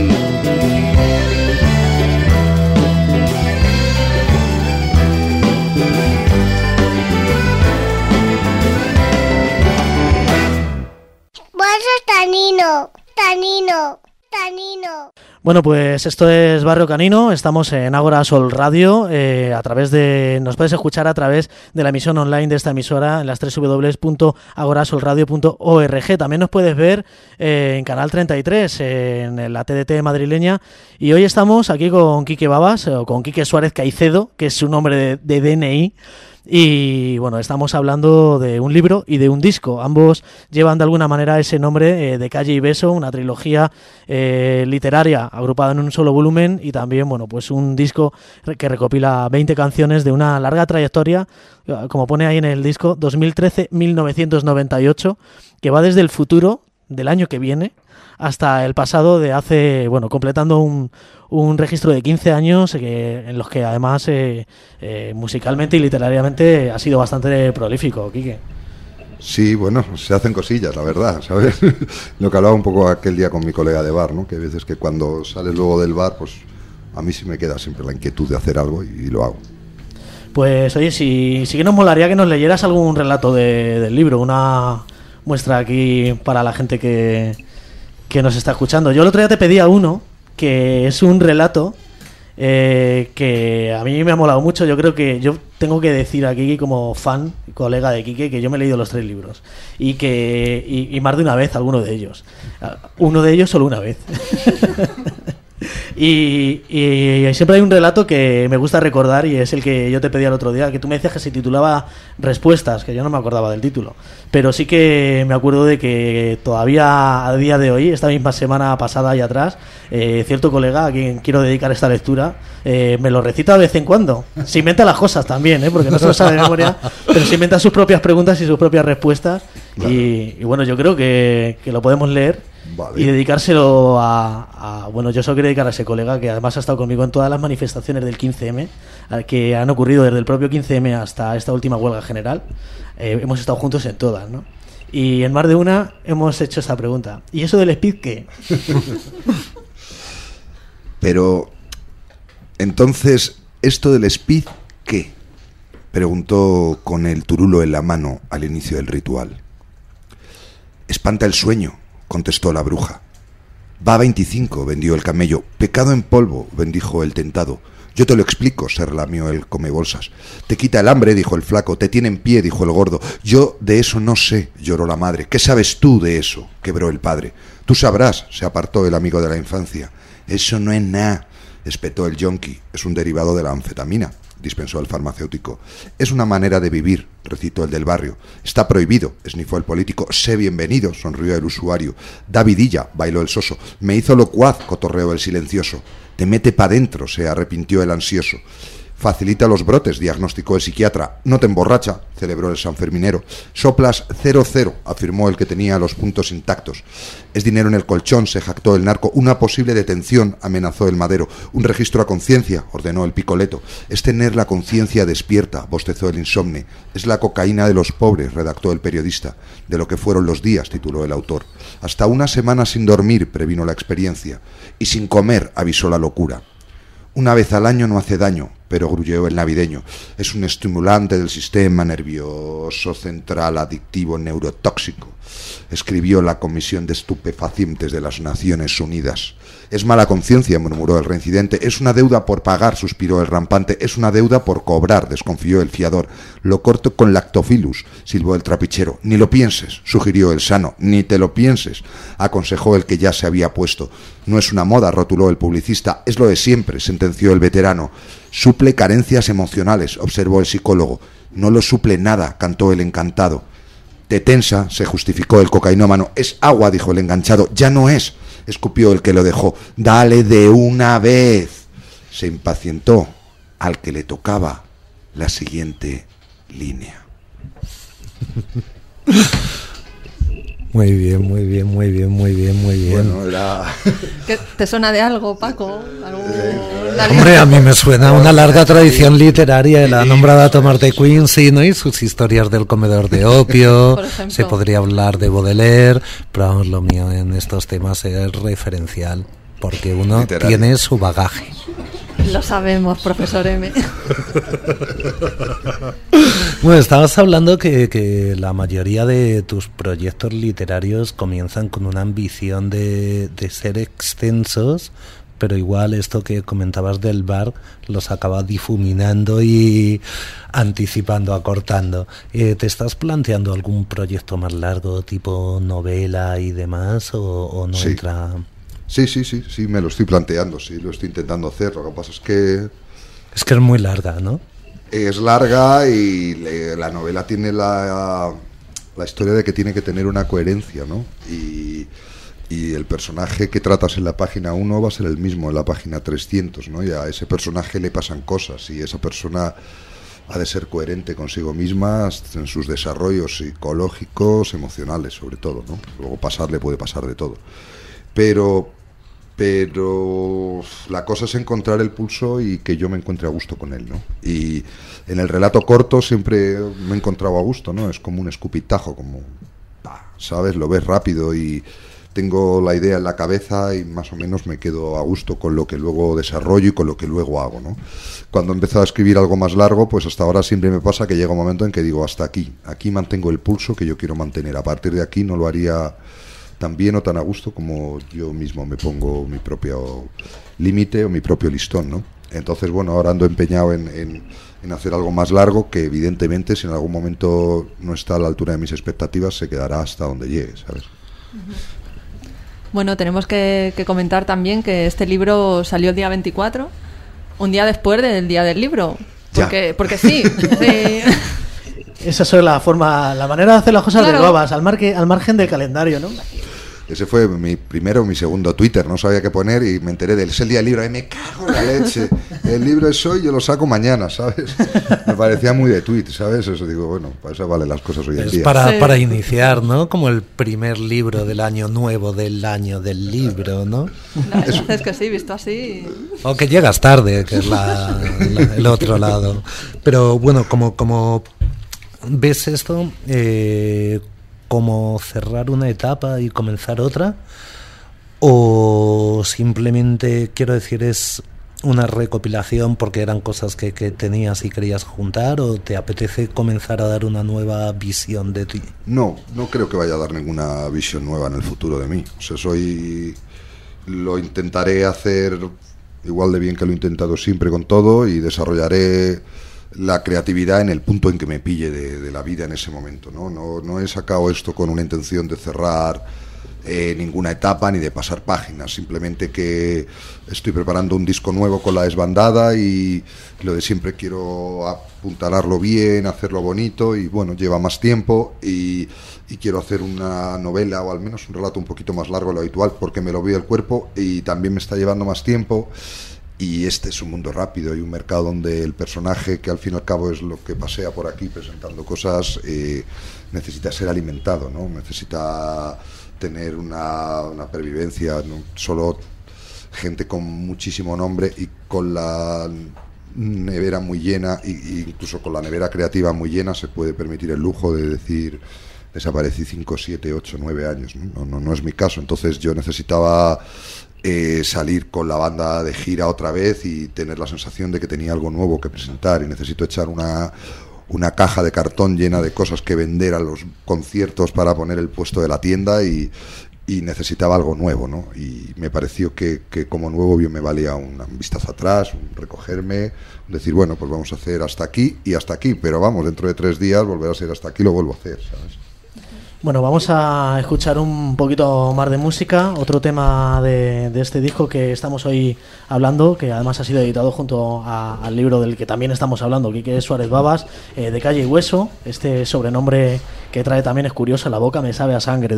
Tanino. Bueno, pues esto es Barrio Canino, estamos en Ágora Sol Radio, nos puedes escuchar a través de la emisión online de esta emisora en las www.agorasolradio.org. También nos puedes ver en Canal 33, en la TDT madrileña, y hoy estamos aquí con Quique Babas, o con Quique Suárez Caicedo, que es su nombre de DNI. Y bueno, estamos hablando de un libro y de un disco. Ambos llevan de alguna manera ese nombre, de Calle y Beso, una trilogía literaria agrupada en un solo volumen, y también, bueno, pues un disco que recopila 20 canciones de una larga trayectoria, como pone ahí en el disco, 2013-1998, que va desde el futuro del año que viene hasta el pasado de hace, bueno, completando un registro de 15 años en los que además musicalmente y literariamente ha sido bastante prolífico, Quique. Sí, bueno, se hacen cosillas, la verdad, ¿sabes? Lo que hablaba un poco aquel día con mi colega de bar, ¿no? Que a veces que cuando sales luego del bar, pues a mí sí me queda siempre la inquietud de hacer algo y lo hago. Pues oye, sí que nos molaría que nos leyeras algún relato del libro, una muestra aquí para la gente que nos está escuchando. Yo el otro día te pedía uno, que es un relato que a mí me ha molado mucho. Yo creo que yo tengo que decir aquí, como fan, colega de Quique, que yo me he leído los 3 libros y más de una vez alguno de ellos. Uno de ellos solo una vez. Y siempre hay un relato que me gusta recordar, y es el que yo te pedí el otro día, que tú me decías que se titulaba Respuestas, que yo no me acordaba del título, pero sí que me acuerdo de que todavía a día de hoy, esta misma semana pasada y atrás, cierto colega a quien quiero dedicar esta lectura me lo recita de vez en cuando. Se inventa las cosas también, porque no se lo sabe de memoria, pero se inventa sus propias preguntas y sus propias respuestas. Claro. Y bueno, yo creo que lo podemos leer. Vale. Y dedicárselo bueno, yo solo quiero dedicar a ese colega que además ha estado conmigo en todas las manifestaciones del 15M que han ocurrido desde el propio 15M hasta esta última huelga general. Hemos estado juntos en todas, ¿no? Y en más de una hemos hecho esta pregunta: ¿y eso del speed qué? Pero entonces, ¿esto del speed qué? Preguntó con el turulo en la mano al inicio del ritual. Espanta el sueño, contestó la bruja. Va a 25, vendió el camello. Pecado en polvo, bendijo el tentado. Yo te lo explico, se relamió el comebolsas. Te quita el hambre, dijo el flaco. Te tiene en pie, dijo el gordo. Yo de eso no sé, lloró la madre. ¿Qué sabes tú de eso?, quebró el padre. Tú sabrás, se apartó el amigo de la infancia. Eso no es nada, espetó el yonki. Es un derivado de la anfetamina, dispensó el farmacéutico. Es una manera de vivir, recitó el del barrio. Está prohibido, esnifó el político. Sé bienvenido, sonrió el usuario. Davidilla, bailó el soso. Me hizo locuaz, cotorreó el silencioso. Te mete pa' dentro, se arrepintió el ansioso. Facilita los brotes, diagnosticó el psiquiatra. No te emborracha, celebró el sanferminero. Soplas 0-0, afirmó el que tenía los puntos intactos. Es dinero en el colchón, se jactó el narco. Una posible detención, amenazó el madero. Un registro a conciencia, ordenó el picoleto. Es tener la conciencia despierta, bostezó el insomne. Es la cocaína de los pobres, redactó el periodista. De lo que fueron los días, tituló el autor. Hasta una semana sin dormir, previno la experiencia. Y sin comer, avisó la locura. Una vez al año no hace daño, pero grulleó el navideño. Es un estimulante del sistema nervioso central adictivo neurotóxico, escribió la Comisión de Estupefacientes de las Naciones Unidas. Es mala conciencia, murmuró el reincidente. Es una deuda por pagar, suspiró el rampante. Es una deuda por cobrar, desconfió el fiador. Lo corto con lactofilus, silbó el trapichero. Ni lo pienses, sugirió el sano. Ni te lo pienses, aconsejó el que ya se había puesto. No es una moda, rotuló el publicista. Es lo de siempre, sentenció el veterano. Suple carencias emocionales, observó el psicólogo. No lo suple nada, cantó el encantado. Te tensa, se justificó el cocainómano. Es agua, dijo el enganchado. Ya no es, escupió el que lo dejó. Dale de una vez. Se impacientó al que le tocaba la siguiente línea. Muy bien, muy bien, muy bien, muy bien, muy bien. Bueno, era... ¿Te suena de algo, Paco? Hombre, a mí me suena una larga tradición literaria de la nombrada Thomas de Quincy, ¿no? Y sus historias del comedor de opio. Se podría hablar de Baudelaire, pero vamos, lo mío en estos temas es referencial, porque uno tiene su bagaje. Lo sabemos, profesor M. Bueno, estabas hablando que la mayoría de tus proyectos literarios comienzan con una ambición de ser extensos, pero igual esto que comentabas del bar los acaba difuminando y anticipando, acortando. ¿Te estás planteando algún proyecto más largo, tipo novela y demás, o no entra...? Sí, me lo estoy planteando, sí, lo estoy intentando hacer. Lo que pasa es que... Es que es muy larga, ¿no? Es larga y la novela tiene la historia de que tiene que tener una coherencia, ¿no? Y el personaje que tratas en la página 1 va a ser el mismo en la página 300, ¿no? Y a ese personaje le pasan cosas y esa persona ha de ser coherente consigo misma en sus desarrollos psicológicos, emocionales, sobre todo, ¿no? Luego le puede pasar de todo. Pero la cosa es encontrar el pulso y que yo me encuentre a gusto con él, ¿no? Y en el relato corto siempre me he encontrado a gusto, ¿no? Es como un escupitajo, como, ¿sabes? Lo ves rápido y tengo la idea en la cabeza y más o menos me quedo a gusto con lo que luego desarrollo y con lo que luego hago, ¿no? Cuando he empezado a escribir algo más largo, pues hasta ahora siempre me pasa que llega un momento en que digo, hasta aquí mantengo el pulso que yo quiero mantener. A partir de aquí no lo haría tan bien o tan a gusto como yo mismo me pongo mi propio límite o mi propio listón, ¿no? Entonces, bueno, ahora ando empeñado en hacer algo más largo que evidentemente si en algún momento no está a la altura de mis expectativas se quedará hasta donde llegue, ¿sabes? Bueno, tenemos que comentar también que este libro salió el día 24, un día después del día del libro. Porque sí. Esa es la manera de hacer las cosas, claro, de Babas, al margen del calendario, ¿no? Ese fue mi segundo Twitter, no sabía qué poner y me enteré es el día del libro y me cago en la leche. El libro es hoy, yo lo saco mañana, ¿sabes? Me parecía muy de tweet, ¿sabes? Eso digo, bueno, para eso valen las cosas hoy en día. Para iniciar, ¿no? Como el primer libro del año nuevo, del año del libro, ¿no? La verdad es que sí, visto así. Aunque llegas tarde, que es el otro lado. Pero bueno, como ves esto, como cerrar una etapa y comenzar otra, o simplemente, quiero decir, es una recopilación porque eran cosas que tenías y querías juntar, o te apetece comenzar a dar una nueva visión de ti? No creo que vaya a dar ninguna visión nueva en el futuro de mí. O sea, lo intentaré hacer igual de bien que lo he intentado siempre con todo, y desarrollaré la creatividad en el punto en que me pille de la vida en ese momento, no he sacado esto con una intención de cerrar ninguna etapa ni de pasar páginas, simplemente que estoy preparando un disco nuevo con La Desbandada y lo de siempre, quiero apuntalarlo bien, hacerlo bonito, y bueno, lleva más tiempo y quiero hacer una novela o al menos un relato un poquito más largo de lo habitual porque me lo veo el cuerpo y también me está llevando más tiempo. Y este es un mundo rápido y un mercado donde el personaje, que al fin y al cabo es lo que pasea por aquí presentando cosas, necesita ser alimentado, ¿no? Necesita tener una pervivencia, ¿no? Solo gente con muchísimo nombre y con la nevera muy llena, e incluso con la nevera creativa muy llena, se puede permitir el lujo de decir: desaparecí 5, 7, 8, 9 años. No es mi caso. Entonces yo necesitaba salir con la banda de gira otra vez y tener la sensación de que tenía algo nuevo que presentar, y necesito echar una caja de cartón llena de cosas que vender a los conciertos para poner el puesto de la tienda, y necesitaba algo nuevo, ¿no? Y me pareció que como nuevo bien me valía un vistazo atrás, un recogerme, decir, bueno, pues vamos a hacer hasta aquí y hasta aquí, pero vamos, dentro de 3 días volver a ser hasta aquí, lo vuelvo a hacer, ¿sabes? Bueno, vamos a escuchar un poquito más de música, otro tema de este disco que estamos hoy hablando, que además ha sido editado junto al libro del que también estamos hablando, Quique Suárez Babas, de Calle y Hueso. Este sobrenombre que trae también es curioso, La boca me sabe a sangre,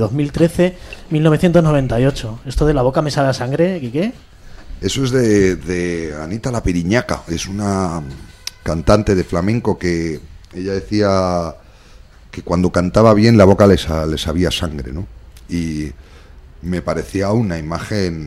2013-1998. ¿Esto de La boca me sabe a sangre, Quique? Eso es de Anita La Piriñaca, es una cantante de flamenco que ella decía que cuando cantaba bien la boca le sabía sangre, ¿no? Y me parecía una imagen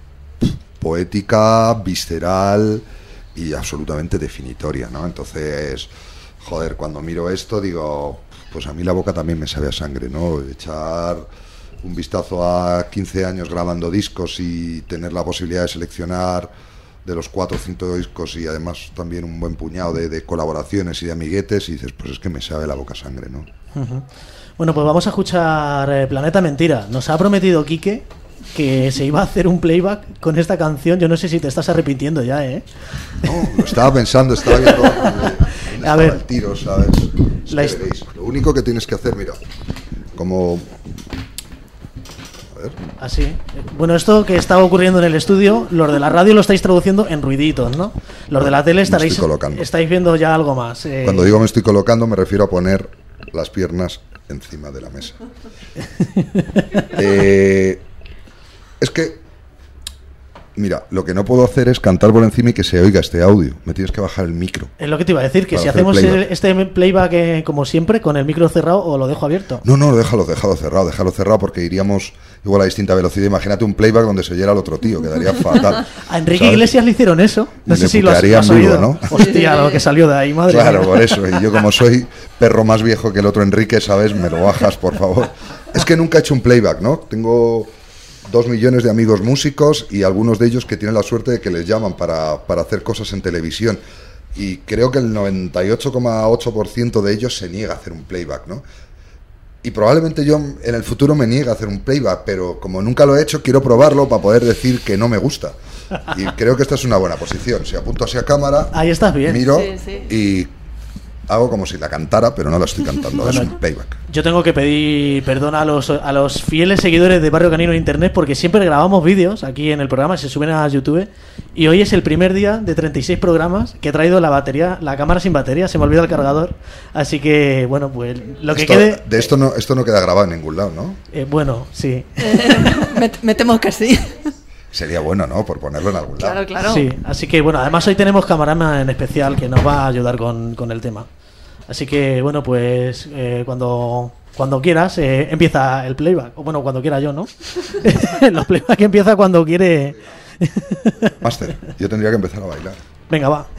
poética, visceral y absolutamente definitoria, ¿no? Entonces, joder, cuando miro esto digo, pues a mí la boca también me sabe a sangre, ¿no? Echar un vistazo a 15 años grabando discos y tener la posibilidad de seleccionar de los 4 o 5 discos y además también un buen puñado de colaboraciones y de amiguetes, y dices, pues es que me sabe la boca sangre, ¿no? Uh-huh. Bueno, pues vamos a escuchar Planeta Mentira. Nos ha prometido Quique que se iba a hacer un playback con esta canción. Yo no sé si te estás arrepintiendo ya, ¿eh? No, lo estaba pensando, estaba viendo a ver, el tiro, ¿sabes? Lo único que tienes que hacer, mira, como... Así. Bueno, esto que estaba ocurriendo en el estudio, los de la radio lo estáis traduciendo en ruiditos, ¿no? Los de la tele estáis viendo ya algo más. Cuando digo me estoy colocando, me refiero a poner las piernas encima de la mesa. Es que, mira, lo que no puedo hacer es cantar por encima y que se oiga este audio. Me tienes que bajar el micro. Es lo que te iba a decir, que si hacemos este playback como siempre, con el micro cerrado, o lo dejo abierto. No, déjalo cerrado, porque iríamos igual a distinta velocidad. Imagínate un playback donde se oyera el otro tío, quedaría fatal. A Enrique Iglesias le hicieron eso. No sé si lo has oído, ¿no? Hostia, lo que salió de ahí, madre mía. Claro, por eso. Y yo, como soy perro más viejo que el otro Enrique, ¿sabes? Me lo bajas, por favor. Es que nunca he hecho un playback, ¿no? Tengo 2 millones de amigos músicos y algunos de ellos que tienen la suerte de que les llaman para hacer cosas en televisión, y creo que el 98,8% de ellos se niega a hacer un playback, ¿no? Y probablemente yo en el futuro me niegue a hacer un playback, pero como nunca lo he hecho, quiero probarlo para poder decir que no me gusta. Y creo que esta es una buena posición. Si apunto hacia cámara, ahí estás bien. Miro, sí. y Hago como si la cantara, pero no la estoy cantando. Bueno, es un playback. Yo tengo que pedir perdón a los fieles seguidores de Barrio Canino en internet, porque siempre grabamos vídeos aquí en el programa, se suben a YouTube, y hoy es el primer día de 36 programas que he traído la cámara sin batería, se me olvidó el cargador, así que bueno, pues lo que quede... De esto no queda grabado en ningún lado, ¿no? Bueno, sí. Me temo que sí. Sería bueno, ¿no? Por ponerlo en algún lado. Claro. Sí, así que bueno, además hoy tenemos camaraman en especial que nos va a ayudar con el tema. Así que bueno, pues cuando quieras empieza el playback. O bueno, cuando quiera yo, ¿no? Los playback empieza cuando quiere. Máster, yo tendría que empezar a bailar. Venga, va.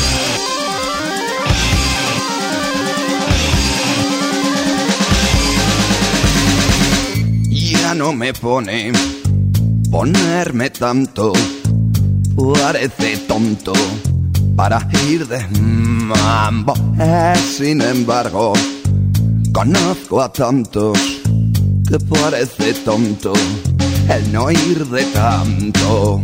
Ya no me pone ponerme tanto, parece tonto para ir de mambo. Sin embargo, conozco a tantos que parece tonto el no ir de tanto.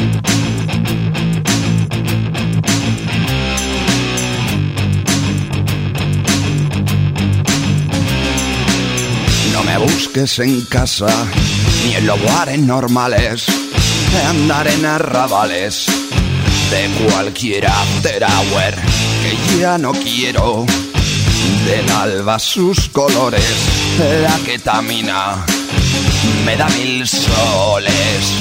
No me busques en casa ni en lugares normales, andar en arrabales de cualquier after hour, que ya no quiero del alba sus colores. La ketamina me da 1000 soles.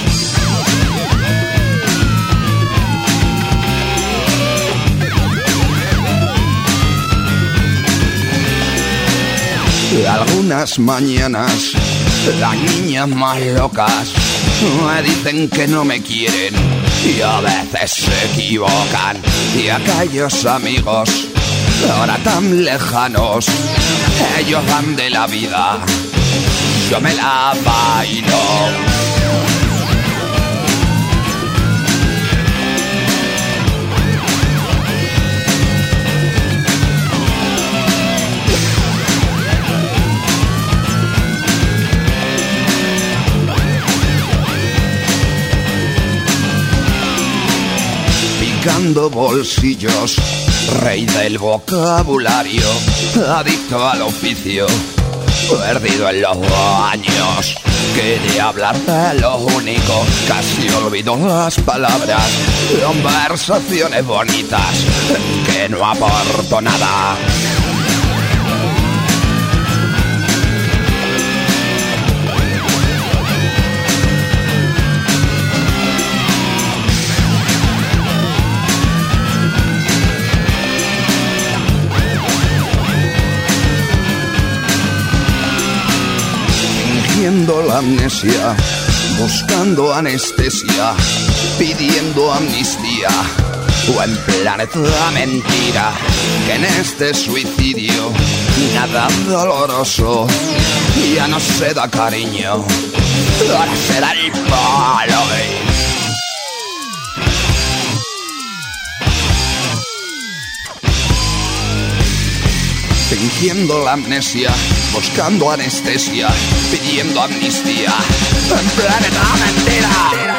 Algunas mañanas las niñas más locas me dicen que no me quieren y a veces se equivocan. Y aquellos amigos ahora tan lejanos, ellos van de la vida, yo me la bailo. Picando bolsillos, rey del vocabulario, adicto al oficio, perdido en los años. Quería hablar de lo único, casi olvido las palabras, conversaciones bonitas que no aporto nada. Fingiendo la amnesia, buscando anestesia, pidiendo amnistía, o en planeta mentira, que en este suicidio nada doloroso ya no se da cariño, ahora se da el palo. Fingiendo la amnesia, buscando anestesia, pidiendo amnistía, en planeta mentira.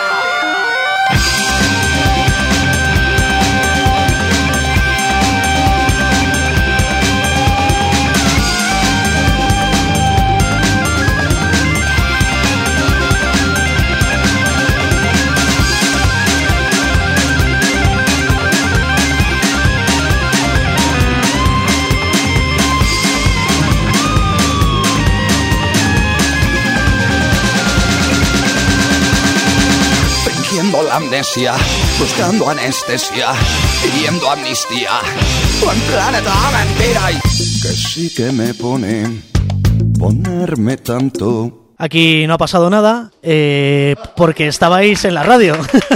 La amnesia, buscando anestesia, pidiendo amnistía, en planeta mentira. Que sí que me pone ponerme tanto. Aquí no ha pasado nada, porque estabais en la radio.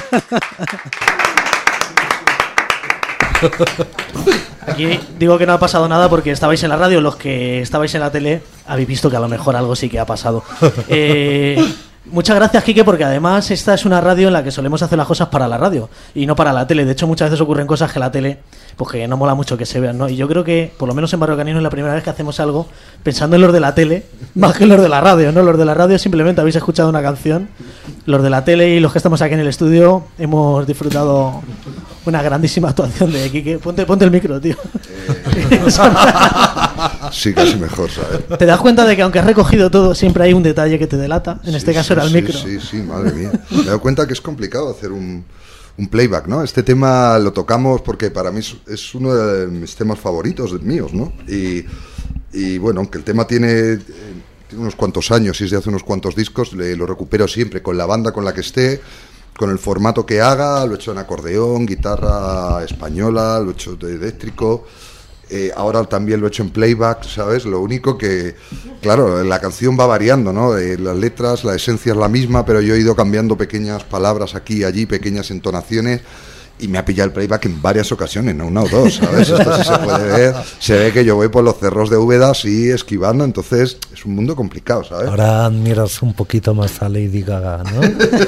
Aquí digo que no ha pasado nada porque estabais en la radio. Los que estabais en la tele habéis visto que a lo mejor algo sí que ha pasado. Muchas gracias, Quique, porque además esta es una radio en la que solemos hacer las cosas para la radio y no para la tele. De hecho, muchas veces ocurren cosas que la tele, pues que no mola mucho que se vean, ¿no? Y yo creo que, por lo menos en Barrio Canino, es la primera vez que hacemos algo pensando en los de la tele más que en los de la radio, ¿no? Los de la radio simplemente habéis escuchado una canción. Los de la tele y los que estamos aquí en el estudio hemos disfrutado Una grandísima actuación de Quique. Ponte el micro, tío. Sí, casi mejor, ¿sabes? Te das cuenta de que aunque has recogido todo, siempre hay un detalle que te delata. En este caso era el micro. Sí, madre mía. Me he dado cuenta que es complicado hacer un playback, ¿no? Este tema lo tocamos porque para mí es uno de mis temas favoritos míos, ¿no? Y bueno, aunque el tema tiene unos cuantos años y es de hace unos cuantos discos, lo recupero siempre con la banda con la que esté, con el formato que haga. Lo he hecho en acordeón, guitarra española, lo he hecho de eléctrico, ahora también lo he hecho en playback, ¿sabes? Lo único que, claro, la canción va variando, ¿no? Las letras, la esencia es la misma, pero yo he ido cambiando pequeñas palabras aquí y allí, pequeñas entonaciones, y me ha pillado el playback en varias ocasiones, no una o dos, ¿sabes? Esto sí se puede ver, se ve que yo voy por los cerros de Úbeda así esquivando, entonces es un mundo complicado, ¿sabes? Ahora admiras un poquito más a Lady Gaga, ¿no?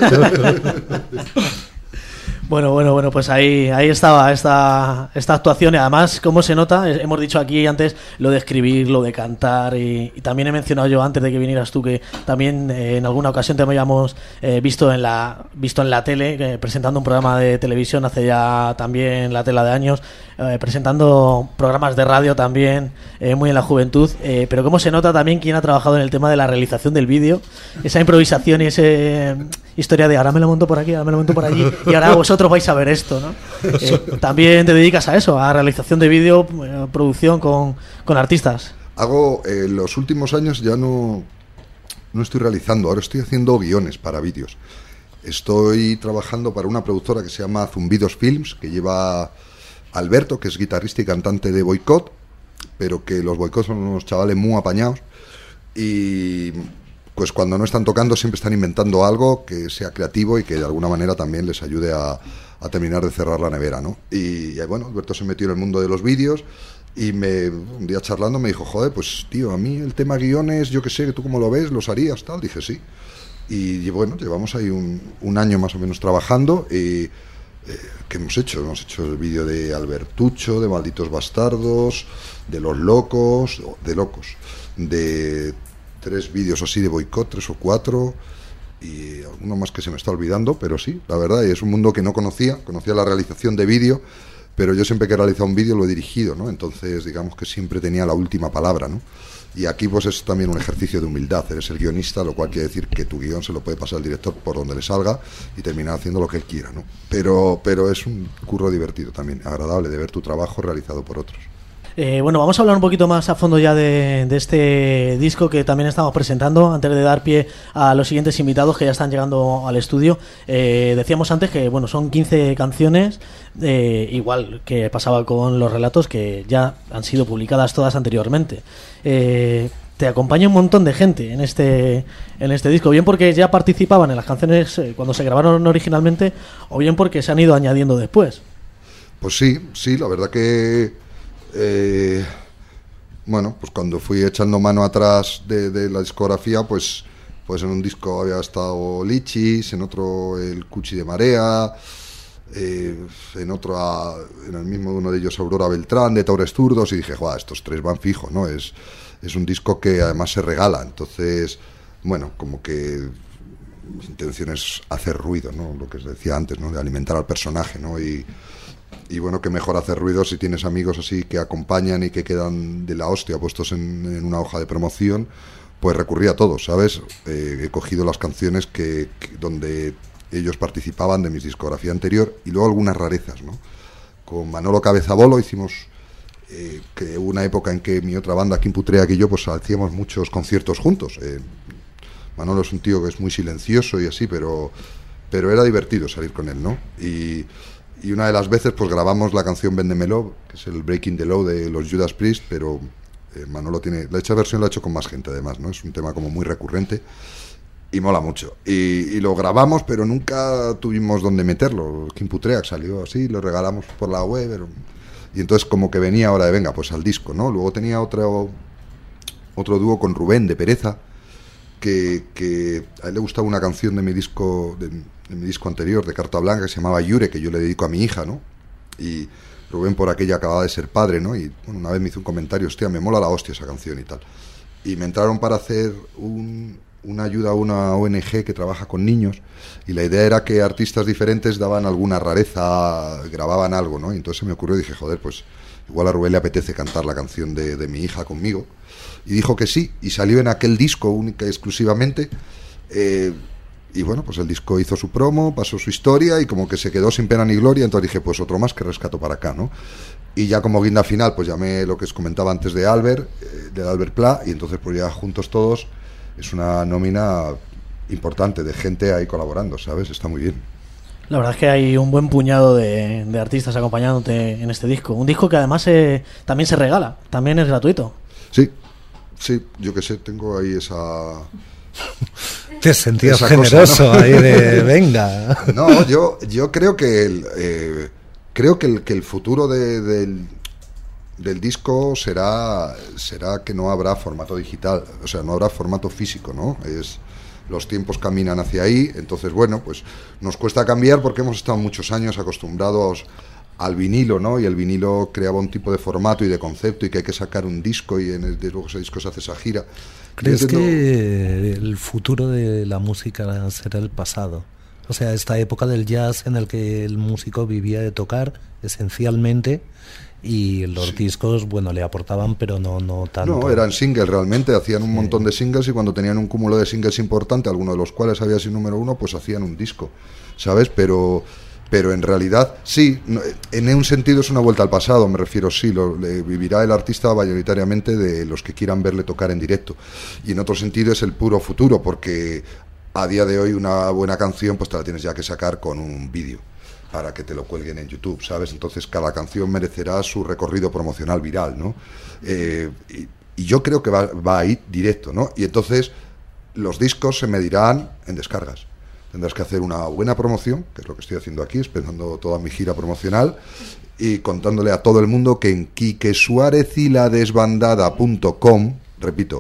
Bueno, pues ahí estaba esta actuación, y además, ¿cómo se nota? Hemos dicho aquí antes lo de escribir, lo de cantar, y también he mencionado yo antes de que vinieras tú que también en alguna ocasión te habíamos visto en la tele, presentando un programa de televisión hace ya también la tela de años, presentando programas de radio también, muy en la juventud, pero ¿cómo se nota también quién ha trabajado en el tema de la realización del vídeo? Esa improvisación y esa historia de ahora me lo monto por aquí, ahora me lo monto por allí, y ahora vosotros vais a ver esto, ¿no? También te dedicas a eso, a realización de vídeo, producción con artistas. Hago, los últimos años ya no estoy realizando, ahora estoy haciendo guiones para vídeos. Estoy trabajando para una productora que se llama Zumbidos Films, que lleva Alberto, que es guitarrista y cantante de Boicot, pero que los Boicot son unos chavales muy apañados, y pues cuando no están tocando siempre están inventando algo que sea creativo y que de alguna manera también les ayude a terminar de cerrar la nevera, ¿no? Y bueno, Alberto se metió en el mundo de los vídeos y un día charlando me dijo, joder, pues tío, a mí el tema guiones, yo que sé, ¿tú cómo lo ves? ¿Los harías? Tal, dije sí. Y bueno, llevamos ahí un año más o menos trabajando y ¿qué hemos hecho? Hemos hecho el vídeo de Albertucho, de Malditos Bastardos, de Los Locos, de 3 vídeos así de Boicot, 3 o 4, y alguno más que se me está olvidando, pero sí, la verdad, es un mundo que no conocía la realización de vídeo, pero yo siempre que he realizado un vídeo lo he dirigido, ¿no? Entonces, digamos que siempre tenía la última palabra, ¿no? Y aquí pues es también un ejercicio de humildad, eres el guionista, lo cual quiere decir que tu guión se lo puede pasar al director por donde le salga y terminar haciendo lo que él quiera, ¿no? Pero es un curro divertido también, agradable de ver tu trabajo realizado por otros. Bueno, vamos a hablar un poquito más a fondo ya de este disco que también estamos presentando, antes de dar pie a los siguientes invitados que ya están llegando al estudio. Decíamos antes que bueno, son 15 canciones, igual que pasaba con los relatos, que ya han sido publicadas todas anteriormente. Te acompaña un montón de gente en este disco, bien porque ya participaban en las canciones cuando se grabaron originalmente, o bien porque se han ido añadiendo después. Pues sí, la verdad que bueno, pues cuando fui echando mano atrás de la discografía, pues en un disco había estado Lichis, en otro el Cuchi de Marea, en otro en el mismo uno de ellos Aurora Beltrán de Taures Zurdos, y dije, joder, estos 3 van fijo, ¿no? Es un disco que además se regala, entonces bueno, como que mi intención es hacer ruido, ¿no? Lo que os decía antes, ¿no? De alimentar al personaje, ¿no? Y bueno, que mejor hacer ruido si tienes amigos así que acompañan y que quedan de la hostia puestos en una hoja de promoción, pues recurrí a todos, ¿sabes? He cogido las canciones donde ellos participaban de mi discografía anterior y luego algunas rarezas, ¿no? Con Manolo Cabezabolo hicimos que hubo una época en que mi otra banda, Kim Putreak y yo, pues hacíamos muchos conciertos juntos. Manolo es un tío que es muy silencioso y así, pero era divertido salir con él, ¿no? Y una de las veces pues grabamos la canción Véndemelo, que es el Breaking the Law de los Judas Priest, pero Manolo esta versión la ha hecho con más gente además, ¿no? Es un tema como muy recurrente y mola mucho. Y lo grabamos, pero nunca tuvimos dónde meterlo. Kim Putreak salió así, lo regalamos por la web, y entonces como que venía ahora de venga, pues al disco, ¿no? Luego tenía otro dúo con Rubén de Pereza, que a él le gustaba una canción de mi disco anterior, de Carta Blanca, que se llamaba Yure, que yo le dedico a mi hija, ¿no? Y Rubén por aquella acababa de ser padre, ¿no? Y bueno, una vez me hizo un comentario, hostia, me mola la hostia esa canción y tal. Y me entraron para hacer un una ayuda a una ONG que trabaja con niños, y la idea era que artistas diferentes daban alguna rareza, grababan algo, ¿no? Y entonces se me ocurrió y dije, joder, pues igual a Rubén le apetece cantar la canción de mi hija conmigo. Y dijo que sí, y salió en aquel disco única y exclusivamente. Y bueno, pues el disco hizo su promo, pasó su historia y como que se quedó sin pena ni gloria. Entonces dije, pues otro más que rescato para acá, ¿no? Y ya como guinda final, pues llamé lo que os comentaba antes de Albert, del Albert Pla, y entonces pues ya juntos todos es una nómina importante de gente ahí colaborando, ¿sabes? Está muy bien. La verdad es que hay un buen puñado de artistas acompañándote en este disco. Un disco que además también se regala, también es gratuito. Sí, yo que sé, tengo ahí esa... Te sentías generoso, cosa, ¿no? Ahí de venga. No, yo creo que el futuro del disco será que no habrá formato digital, o sea, no habrá formato físico, ¿no? Los tiempos caminan hacia ahí, entonces bueno, pues nos cuesta cambiar porque hemos estado muchos años acostumbrados al vinilo, ¿no? Y el vinilo creaba un tipo de formato y de concepto y que hay que sacar un disco y luego ese disco se hace esa gira. ¿Crees que el futuro de la música será el pasado? O sea, esta época del jazz en el que el músico vivía de tocar esencialmente y los discos, bueno, le aportaban, pero no tanto. No, eran singles realmente, hacían un montón de singles y cuando tenían un cúmulo de singles importante, alguno de los cuales había sido número 1, pues hacían un disco, ¿sabes? Pero en realidad, sí, en un sentido es una vuelta al pasado, me refiero, sí, vivirá el artista mayoritariamente de los que quieran verle tocar en directo. Y en otro sentido es el puro futuro, porque a día de hoy una buena canción pues te la tienes ya que sacar con un vídeo para que te lo cuelguen en YouTube, ¿sabes? Entonces cada canción merecerá su recorrido promocional viral, ¿no? Y yo creo que va a ir directo, ¿no? Y entonces los discos se medirán en descargas. Tendrás que hacer una buena promoción, que es lo que estoy haciendo aquí, empezando toda mi gira promocional y contándole a todo el mundo que en quiquesuareziladesbandada.com, repito,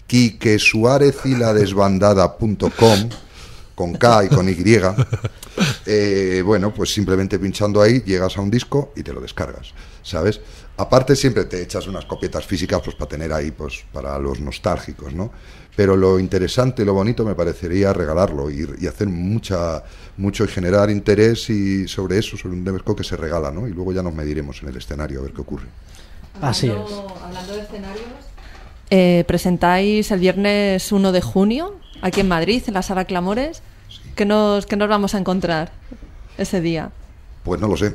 quiquesuareziladesbandada.com, con K y con Y, bueno, pues simplemente pinchando ahí llegas a un disco y te lo descargas, ¿sabes? Aparte siempre te echas unas copietas físicas pues para tener ahí, pues para los nostálgicos, ¿no? Pero lo interesante, lo bonito me parecería regalarlo y hacer mucho y generar interés y sobre un disco que se regala, ¿no? Y luego ya nos mediremos en el escenario a ver qué ocurre. Así es. Hablando de escenarios, presentáis el viernes 1 de junio aquí en Madrid, en la Sala Clamores. Sí. ¿Qué nos vamos a encontrar ese día? Pues no lo sé.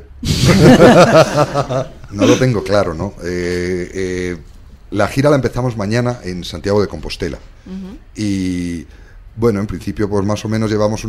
No lo tengo claro, ¿no? La gira la empezamos mañana en Santiago de Compostela. Uh-huh. Y bueno, en principio pues más o menos llevamos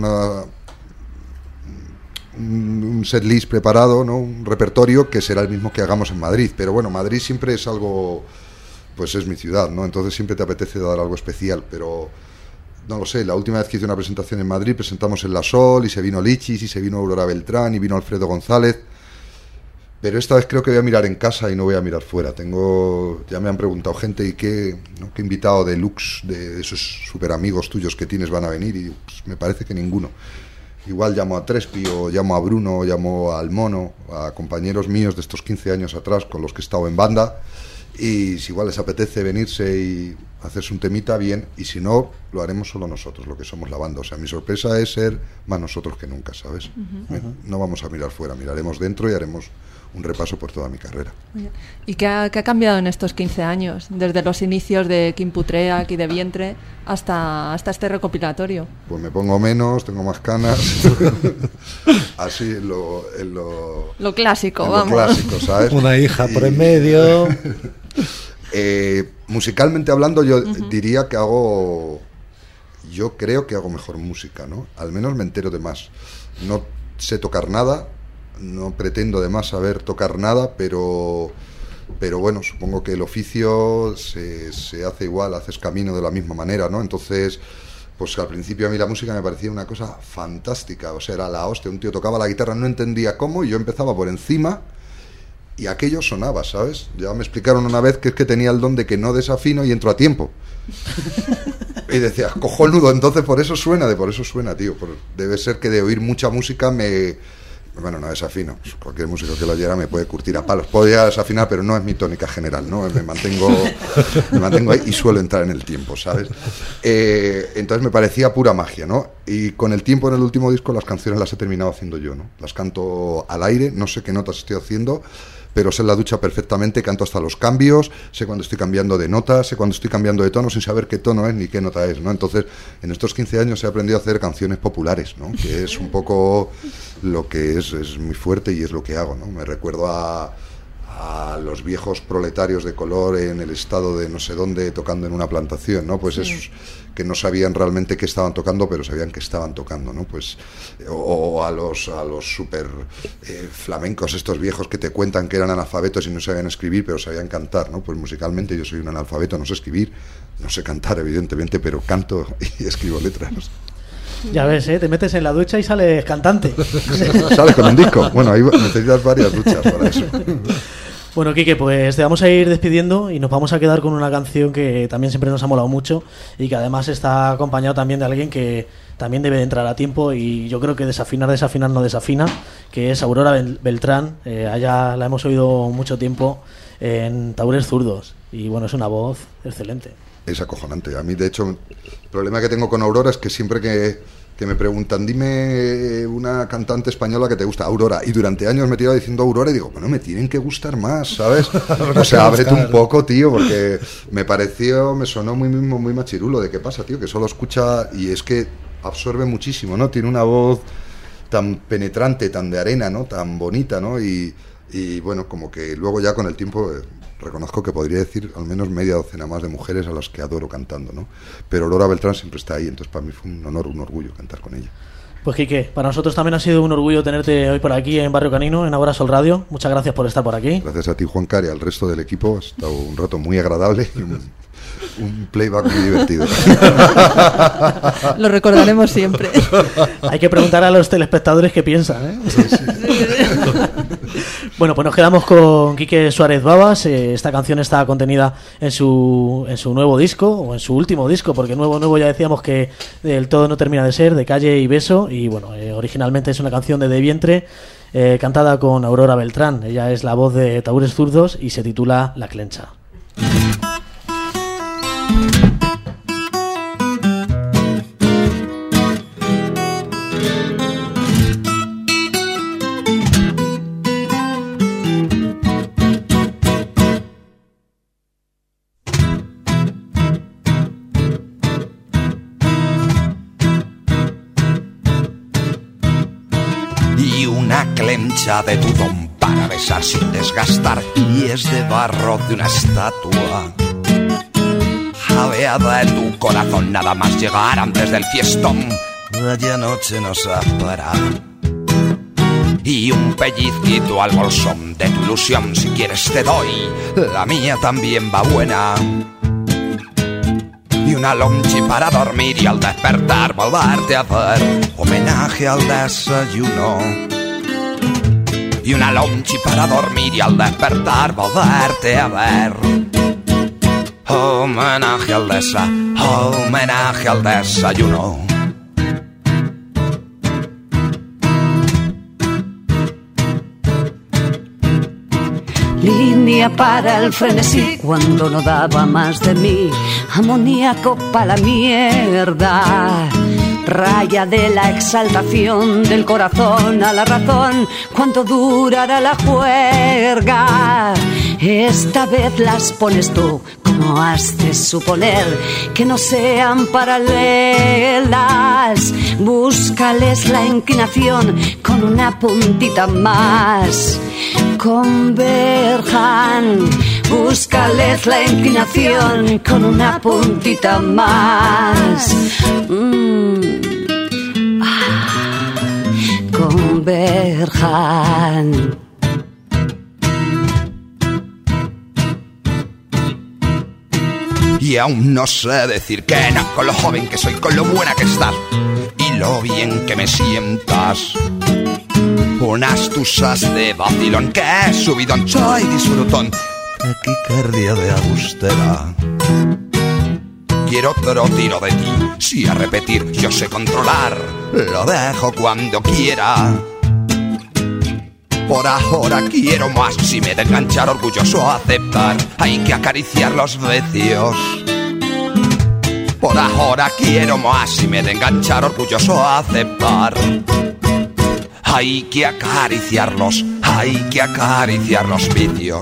un setlist preparado, ¿no? Un repertorio que será el mismo que hagamos en Madrid. Pero bueno, Madrid siempre es algo, pues es mi ciudad, ¿no? Entonces siempre te apetece dar algo especial, pero no lo sé. La última vez que hice una presentación en Madrid presentamos en La Sol y se vino Lichis y se vino Aurora Beltrán y vino Alfredo González. Pero esta vez creo que voy a mirar en casa y no voy a mirar fuera. Ya me han preguntado gente y qué invitado de Lux, de esos super amigos tuyos que tienes van a venir, y pues, me parece que ninguno. Igual llamo a Trespi o llamo a Bruno o llamo al Mono, a compañeros míos de estos 15 años atrás con los que he estado en banda, y si igual les apetece venirse y hacerse un temita, bien, y si no, lo haremos solo nosotros, lo que somos la banda. O sea, mi sorpresa es ser más nosotros que nunca, ¿sabes? Uh-huh. No vamos a mirar fuera, miraremos dentro y haremos un repaso por toda mi carrera. ¿Y qué ha cambiado en estos 15 años? Desde los inicios de Quim Putreak y de Vientre hasta este recopilatorio. Pues me pongo menos, tengo más canas. Así lo clásico, vamos. Lo clásico, ¿sabes? Una hija por en medio. Musicalmente hablando, yo diría que yo creo que hago mejor música, ¿no? Al menos me entero de más. No sé tocar nada, no pretendo además saber tocar nada, pero bueno, supongo que el oficio se hace igual, haces camino de la misma manera, ¿no? Entonces, pues al principio a mí la música me parecía una cosa fantástica, o sea, era la hostia, un tío tocaba la guitarra, no entendía cómo, y yo empezaba por encima y aquello sonaba, ¿sabes? Ya me explicaron una vez que es que tenía el don de que no desafino y entro a tiempo. Y decía, cojonudo, entonces por eso suena, tío. Debe ser que de oír mucha música me Bueno, no desafino. Cualquier músico que lo oyera me puede curtir a palos. Puedo llegar a desafinar, pero no es mi tónica general, ¿no? Me mantengo ahí y suelo entrar en el tiempo, ¿sabes? Entonces me parecía pura magia, ¿no? Y con el tiempo en el último disco las canciones las he terminado haciendo yo, ¿no? Las canto al aire, no sé qué notas estoy haciendo, pero sé en la ducha perfectamente, canto hasta los cambios, sé cuando estoy cambiando de notas, sé cuando estoy cambiando de tono sin saber qué tono es ni qué nota es, ¿no? Entonces, en estos 15 años he aprendido a hacer canciones populares, ¿no? Que es un poco lo que es muy fuerte y es lo que hago, ¿no? Me recuerdo a los viejos proletarios de color en el estado de no sé dónde tocando en una plantación, ¿no? Pues esos que no sabían realmente qué estaban tocando, pero sabían que estaban tocando, ¿no? Pues o a los super flamencos, estos viejos que te cuentan que eran analfabetos y no sabían escribir, pero sabían cantar, ¿no? Pues musicalmente yo soy un analfabeto, no sé escribir, no sé cantar evidentemente, pero canto y escribo letras. Ya ves, te metes en la ducha y sales cantante. Sales con un disco. Bueno, ahí necesitas varias duchas para eso. Bueno, Quique, pues te vamos a ir despidiendo y nos vamos a quedar con una canción que también siempre nos ha molado mucho y que además está acompañado también de alguien que también debe de entrar a tiempo y yo creo que desafinar no desafina, que es Aurora Beltrán. Allá la hemos oído mucho tiempo en Taúres Zurdos y bueno, es una voz excelente. Es acojonante. A mí, de hecho, el problema que tengo con Aurora es que siempre que me preguntan, dime una cantante española que te gusta, Aurora, y durante años me he tirado diciendo Aurora y digo, bueno, me tienen que gustar más, ¿sabes? O sea, ábrete un poco, tío, porque me sonó muy machirulo de qué pasa, tío, que solo escucha y es que absorbe muchísimo, ¿no? Tiene una voz tan penetrante, tan de arena, ¿no? Tan bonita, ¿no? Y bueno, como que luego ya con el tiempo reconozco que podría decir al menos media docena más de mujeres a las que adoro cantando, ¿no? Pero Aurora Beltrán siempre está ahí, entonces para mí fue un honor, un orgullo cantar con ella. Pues Quique, para nosotros también ha sido un orgullo tenerte hoy por aquí en Barrio Canino, en Ahora Sol Radio. Muchas gracias por estar por aquí. Gracias a ti, Juancar, y al resto del equipo. Ha estado un rato muy agradable y un playback muy divertido. Lo recordaremos siempre. Hay que preguntar a los telespectadores qué piensan, ¿eh? Sí. Bueno, pues nos quedamos con Quique Suárez Babas. Esta canción está contenida en su nuevo disco, o en su último disco, porque nuevo ya decíamos que del todo no termina de ser, de Calle y Beso. Y bueno, originalmente es una canción de Vientre, cantada con Aurora Beltrán. Ella es la voz de Taúres Zurdos y se titula La Clencha. Clencha de tudón para besar sin desgastar pies de barro de una estatua. Jadeada en tu corazón nada más llegar antes del fiestón. Aquella noche nos ha parado. Y un pellizquito al bolsón de tu ilusión, si quieres te doy, la mía también va buena. Y una lonchi para dormir y al despertar volverte a hacer homenaje al desayuno. Y una lonchi para dormir y al despertar volverte a ver. Homenaje al desayuno. Línea para el frenesí cuando no daba más de mí. Amoníaco para la mierda. Raya de la exaltación del corazón a la razón, cuánto durará la juerga. Esta vez las pones tú, como has de suponer, que no sean paralelas. Búscales la inclinación con una puntita más. Converjan, búscales la inclinación con una puntita más. Converjan. Y aún no sé decir que no, con lo joven que soy, con lo buena que estás y lo bien que me sientas. Unas tusas de vacilón, que subidón, soy disfrutón, taquicardia de agustera. Quiero otro tiro de ti, sí a repetir, yo sé controlar, lo dejo cuando quiera. Por ahora quiero más, si me de enganchar orgulloso aceptar, hay que acariciar los vecios. Por ahora quiero más, si me de enganchar orgulloso aceptar, hay que acariciar los vicios.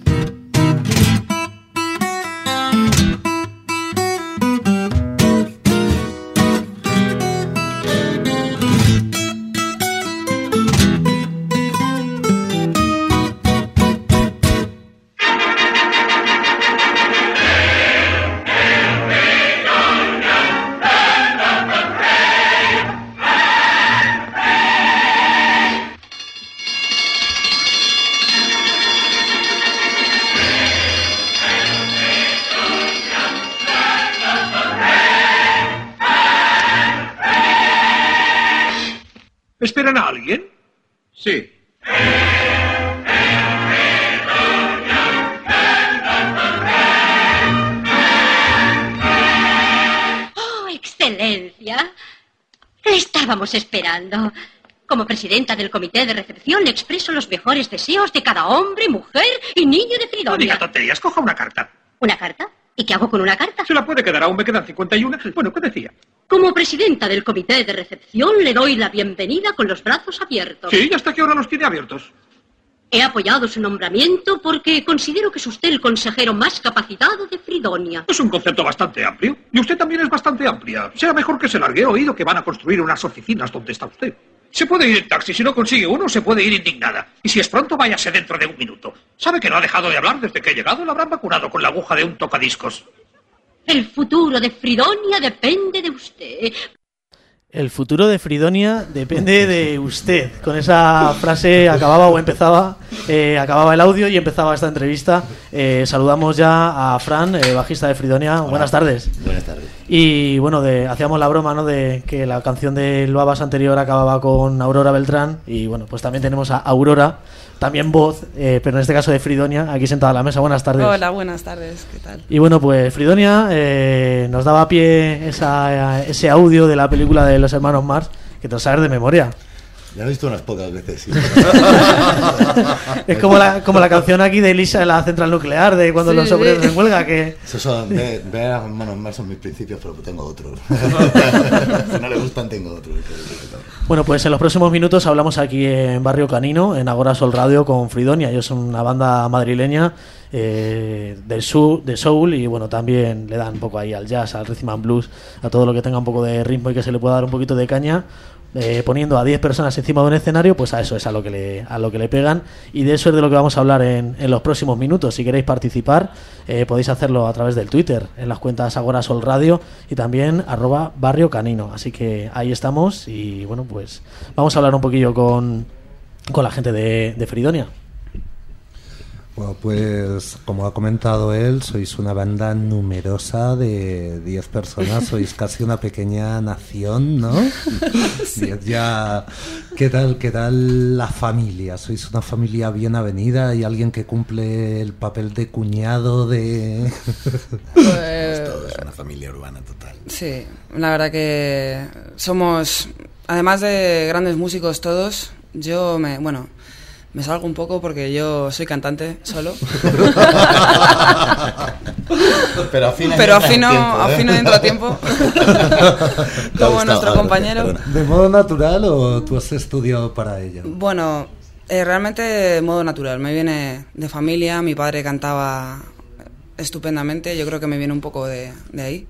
¿Esperan a alguien? Sí. ¡Oh, excelencia! Le estábamos esperando. Como presidenta del comité de recepción le expreso los mejores deseos de cada hombre, mujer y niño de Fridonia. No diga tonterías, coja una carta. ¿Una carta? ¿Y qué hago con una carta? Se la puede quedar, aún me quedan 51. Bueno, ¿qué decía? Como presidenta del comité de recepción le doy la bienvenida con los brazos abiertos. Sí, ¿y hasta qué hora los tiene abiertos? He apoyado su nombramiento porque considero que es usted el consejero más capacitado de Fridonia. Es un concepto bastante amplio. Y usted también es bastante amplia. Será mejor que se largue. He oído que van a construir unas oficinas donde está usted. Se puede ir en taxi. Si no consigue uno, se puede ir indignada. Y si es pronto, váyase dentro de un minuto. ¿Sabe que no ha dejado de hablar desde que he llegado? La habrán vacunado con la aguja de un tocadiscos. El futuro de Fridonia depende de usted. El futuro de Fridonia depende de usted. Con esa frase acababa el audio y empezaba esta entrevista. Saludamos ya a Fran, bajista de Fridonia. Hola. Buenas tardes. Buenas tardes. Y bueno, hacíamos la broma, ¿no?, de que la canción de Loabas anterior acababa con Aurora Beltrán. Y bueno, pues también tenemos a Aurora, también voz, pero en este caso de Fridonia, aquí sentada a la mesa. Buenas tardes. Hola, buenas tardes. ¿Qué tal? Y bueno, pues Fridonia nos daba pie ese audio de la película de los hermanos Marx, que te lo sabes de memoria. Ya lo he visto unas pocas veces, sí. Es como la canción aquí de Elisa de la central nuclear, de cuando los obreros en huelga, que... Eso son, ver a los hermanos Marx son mis principios, pero tengo otros. Si no le gustan, tengo otros. Bueno, pues en los próximos minutos hablamos aquí en Barrio Canino, en Agora Sol Radio, con Fridonia. Ellos son una banda madrileña de soul, y bueno, también le dan un poco ahí al jazz, al rhythm and blues, a todo lo que tenga un poco de ritmo y que se le pueda dar un poquito de caña. Poniendo a 10 personas encima de un escenario, pues a eso es a lo que le pegan, y de eso es de lo que vamos a hablar en los próximos minutos. Si queréis participar, podéis hacerlo a través del Twitter, en las cuentas Agora Sol Radio y también @Barrio Canino. Así que ahí estamos, y bueno, pues vamos a hablar un poquillo con la gente de Fridonia. Bueno, pues como ha comentado él, sois una banda numerosa de 10 personas, sois casi una pequeña nación, ¿no? Sí. Ya, ¿qué tal la familia? ¿Sois una familia bien avenida? ¿Hay alguien que cumple el papel de cuñado de...? Pues todo es una familia urbana total. Sí, la verdad que somos, además de grandes músicos todos, me salgo un poco porque yo soy cantante solo. Pero afino dentro de tiempo. Como nuestro compañero. ¿De modo natural o tú has estudiado para ello? Bueno, realmente de modo natural. Me viene de familia, mi padre cantaba estupendamente, yo creo que me viene un poco de ahí.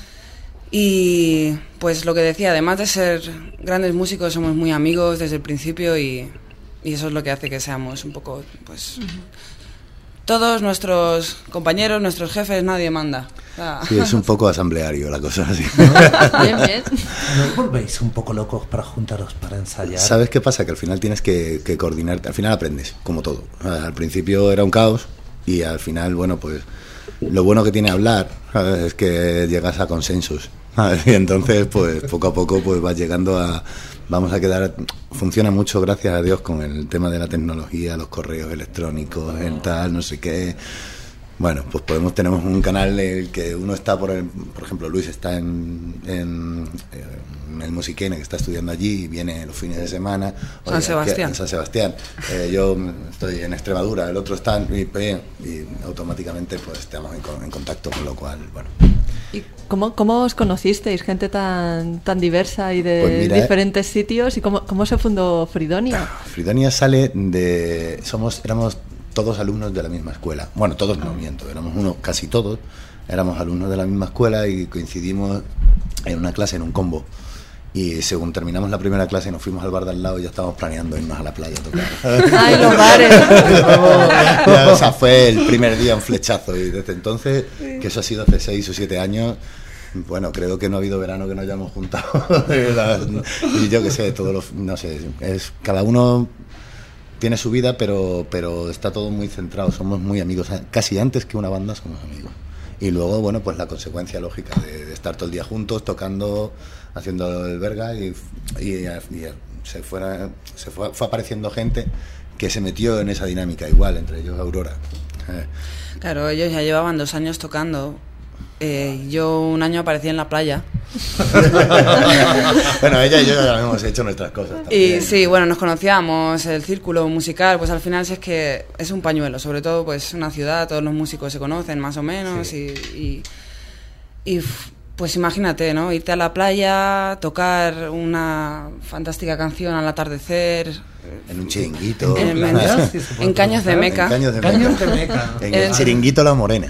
Y pues lo que decía, además de ser grandes músicos, somos muy amigos desde el principio, y eso es lo que hace que seamos un poco, pues... Todos nuestros compañeros, nuestros jefes, nadie manda. Sí, es un poco asambleario la cosa así. Bien, bien. ¿No os volvéis un poco locos para juntaros para ensayar? ¿Sabes qué pasa? Que al final tienes que coordinarte. Al final aprendes, como todo. Al principio era un caos y al final, bueno, pues... Lo bueno que tiene hablar, ¿sabes?, es que llegas a consensos, ¿sabes? Y entonces, pues poco a poco pues vas llegando a... Vamos a quedar... Funciona mucho, gracias a Dios, con el tema de la tecnología, los correos electrónicos, el tal, no sé qué. Bueno, pues tenemos un canal en el que uno está por ejemplo, Luis está en el Musiquene, que está estudiando allí y viene los fines de semana. San Sebastián. En San Sebastián. Yo estoy en Extremadura, el otro está y automáticamente pues estamos en contacto, con lo cual, bueno. ¿Y cómo os conocisteis? Gente tan diversa y de pues mira, diferentes sitios. ¿Y cómo se fundó Fridonia? Fridonia sale de... éramos todos alumnos de la misma escuela. Bueno, todos no miento, casi todos éramos alumnos de la misma escuela y coincidimos en una clase, en un combo. Y según terminamos la primera clase nos fuimos al bar de al lado y ya estábamos planeando irnos a la playa a tocar. ¡Ay, los bares! O sea, fue el primer día un flechazo y desde entonces, que eso ha sido hace 6 o 7 años, bueno, creo que no ha habido verano que nos hayamos juntado. Y yo qué sé, no sé, cada uno tiene su vida, pero está todo muy centrado, somos muy amigos, casi antes que una banda somos amigos. Y luego, bueno, pues la consecuencia lógica de estar todo el día juntos, tocando, haciendo el verga y fue apareciendo gente que se metió en esa dinámica igual, entre ellos Aurora. Claro, ellos ya llevaban 2 años tocando. Yo un año aparecí en la playa. Bueno, ella y yo ya hemos hecho nuestras cosas también. Y sí, bueno, nos conocíamos, el círculo musical, pues al final si es que es un pañuelo, sobre todo pues una ciudad, todos los músicos se conocen más o menos, sí. y pues imagínate, ¿no? Irte a la playa, tocar una fantástica canción al atardecer. En un chiringuito. En Caños de Meca. En el chiringuito La Morena.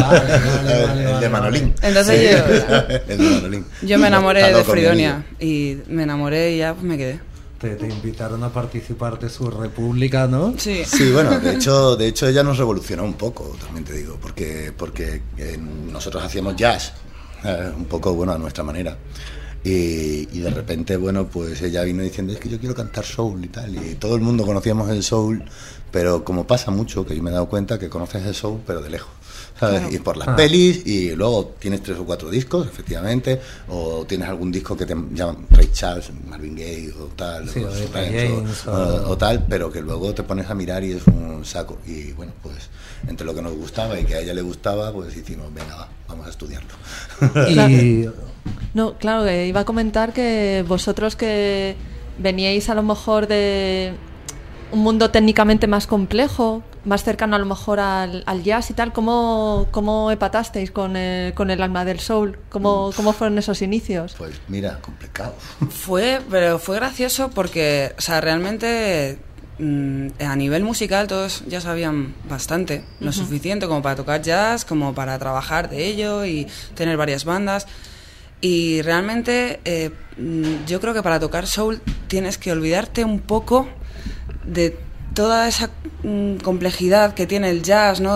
El de Manolín. Entonces el de Manolín. Yo me enamoré de Fridonia y me enamoré y ya pues me quedé. Te invitaron a participar de su república, ¿no? Sí. Sí, bueno, de hecho ella nos revolucionó un poco, también te digo, porque nosotros hacíamos jazz, un poco, bueno, a nuestra manera. Y de repente, bueno, pues ella vino diciendo, es que yo quiero cantar soul y tal, y todo el mundo conocíamos el soul, pero como pasa mucho, que yo me he dado cuenta que conoces el soul, pero de lejos, ¿sabes? Claro. Y por las pelis, y luego tienes 3 o 4 discos, efectivamente, o tienes algún disco que te llaman Ray Charles, Marvin Gaye, o tal, sí, o tal, pero que luego te pones a mirar y es un saco, y bueno, pues entre lo que nos gustaba y que a ella le gustaba, pues hicimos, venga, vamos a estudiarlo. Y... No, claro, iba a comentar que vosotros que veníais a lo mejor de un mundo técnicamente más complejo, más cercano a lo mejor al jazz y tal, ¿cómo empatasteis con el alma del soul? ¿Cómo fueron esos inicios? Pues mira, complicado. Pero fue gracioso porque, o sea, realmente a nivel musical todos ya sabían bastante, lo suficiente como para tocar jazz, como para trabajar de ello y tener varias bandas. Y realmente yo creo que para tocar soul tienes que olvidarte un poco de toda esa complejidad que tiene el jazz, ¿no?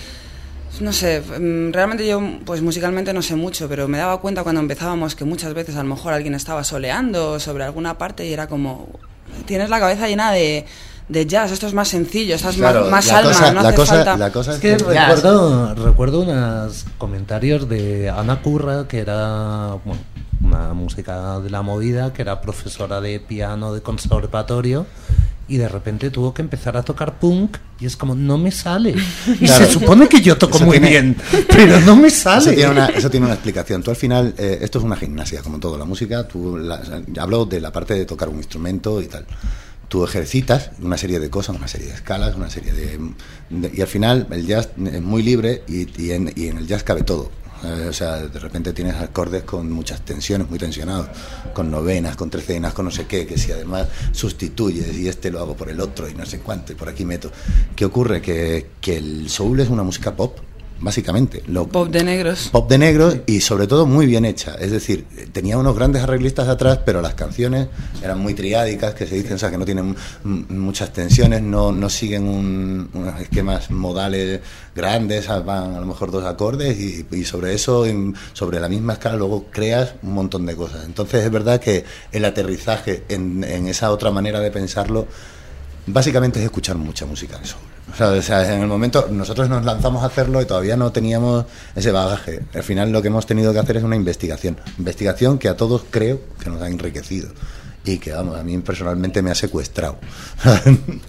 No sé, realmente yo pues musicalmente no sé mucho, pero me daba cuenta cuando empezábamos que muchas veces a lo mejor alguien estaba soleando sobre alguna parte y era como, tienes la cabeza llena de jazz, esto es más sencillo, estás claro, más alma, no hace falta. La cosa es que recuerdo unos comentarios de Ana Curra, que era una música de la movida, que era profesora de piano de conservatorio, y de repente tuvo que empezar a tocar punk y es como, no me sale. Y claro, se supone que yo toco muy bien, pero no me sale. Eso tiene una explicación. Tú al final, esto es una gimnasia, como todo. La música, hablo de la parte de tocar un instrumento y tal. Tú ejercitas una serie de cosas, una serie de escalas, una serie y al final el jazz es muy libre y en el jazz cabe todo. O sea, de repente tienes acordes con muchas tensiones, muy tensionados, con novenas, con trecenas, con no sé qué, que si además sustituyes y lo hago por el otro y no sé cuánto y por aquí meto. ¿Qué ocurre? Que el soul es una música pop, básicamente. Pop de negros. Pop de negros y sobre todo muy bien hecha. Es decir, tenía unos grandes arreglistas atrás, pero las canciones eran muy triádicas, que se dicen, o sea, que no tienen muchas tensiones, no siguen unos esquemas modales grandes, van a lo mejor 2 acordes y sobre eso, sobre la misma escala, luego creas un montón de cosas. Entonces es verdad que el aterrizaje en esa otra manera de pensarlo básicamente es escuchar mucha música de soul. O sea, en el momento nosotros nos lanzamos a hacerlo y todavía no teníamos ese bagaje. Al final lo que hemos tenido que hacer es una investigación que a todos creo que nos ha enriquecido y que, vamos, a mí personalmente me ha secuestrado.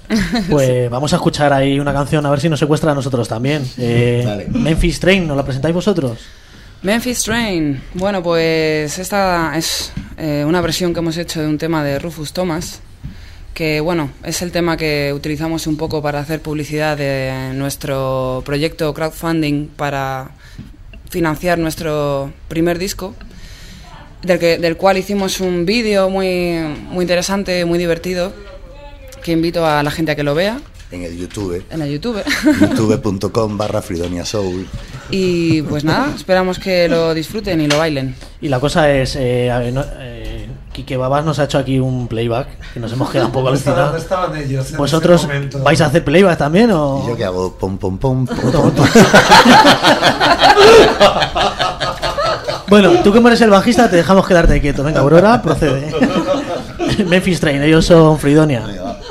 Pues vamos a escuchar ahí una canción, a ver si nos secuestra a nosotros también. Memphis Train, ¿nos la presentáis vosotros? Memphis Train. Bueno, pues esta es una versión que hemos hecho de un tema de Rufus Thomas, que bueno, es el tema que utilizamos un poco para hacer publicidad de nuestro proyecto crowdfunding para financiar nuestro primer disco, del cual hicimos un vídeo muy interesante, muy divertido, que invito a la gente a que lo vea. En el YouTube. En el YouTube. youtube.com/FridoniaSoul. Y pues nada, esperamos que lo disfruten y lo bailen. Y la cosa es, Quique Babas nos ha hecho aquí un playback, que nos hemos quedado un poco alucinados. ¿Dónde estaban ellos en ¿Vosotros ese momento? vais a hacer playback también o...? ¿Y yo qué hago? Pom, pom, pom, pom, pom, pom. Bueno, tú como eres el bajista te dejamos quedarte quieto. Venga, Aurora, procede. Memphis Train, ellos son Fridonia.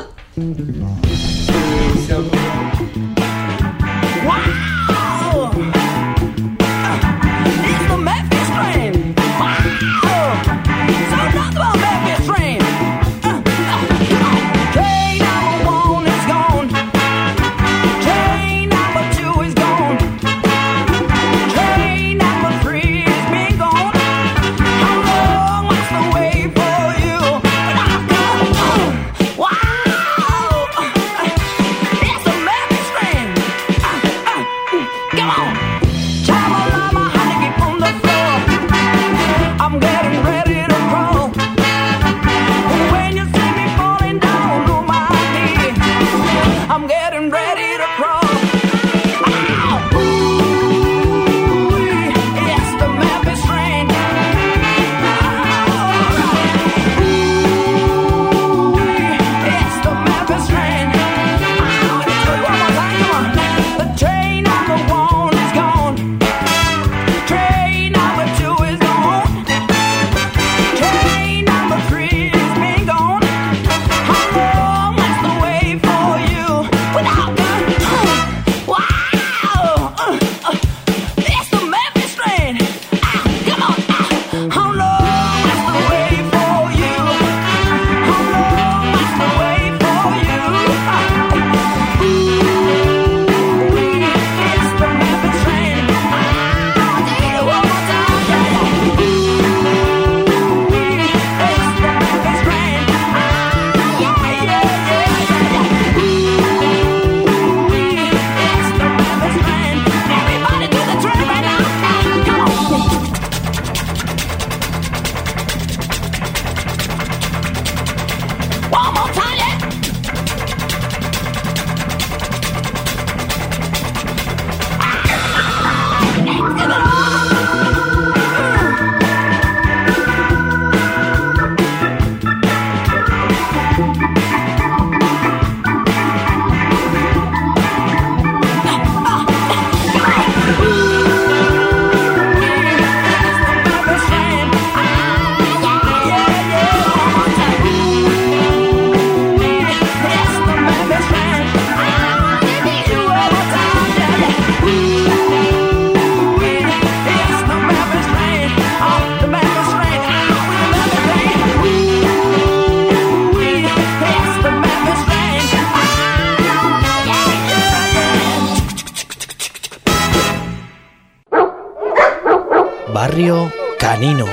Barrio Canino.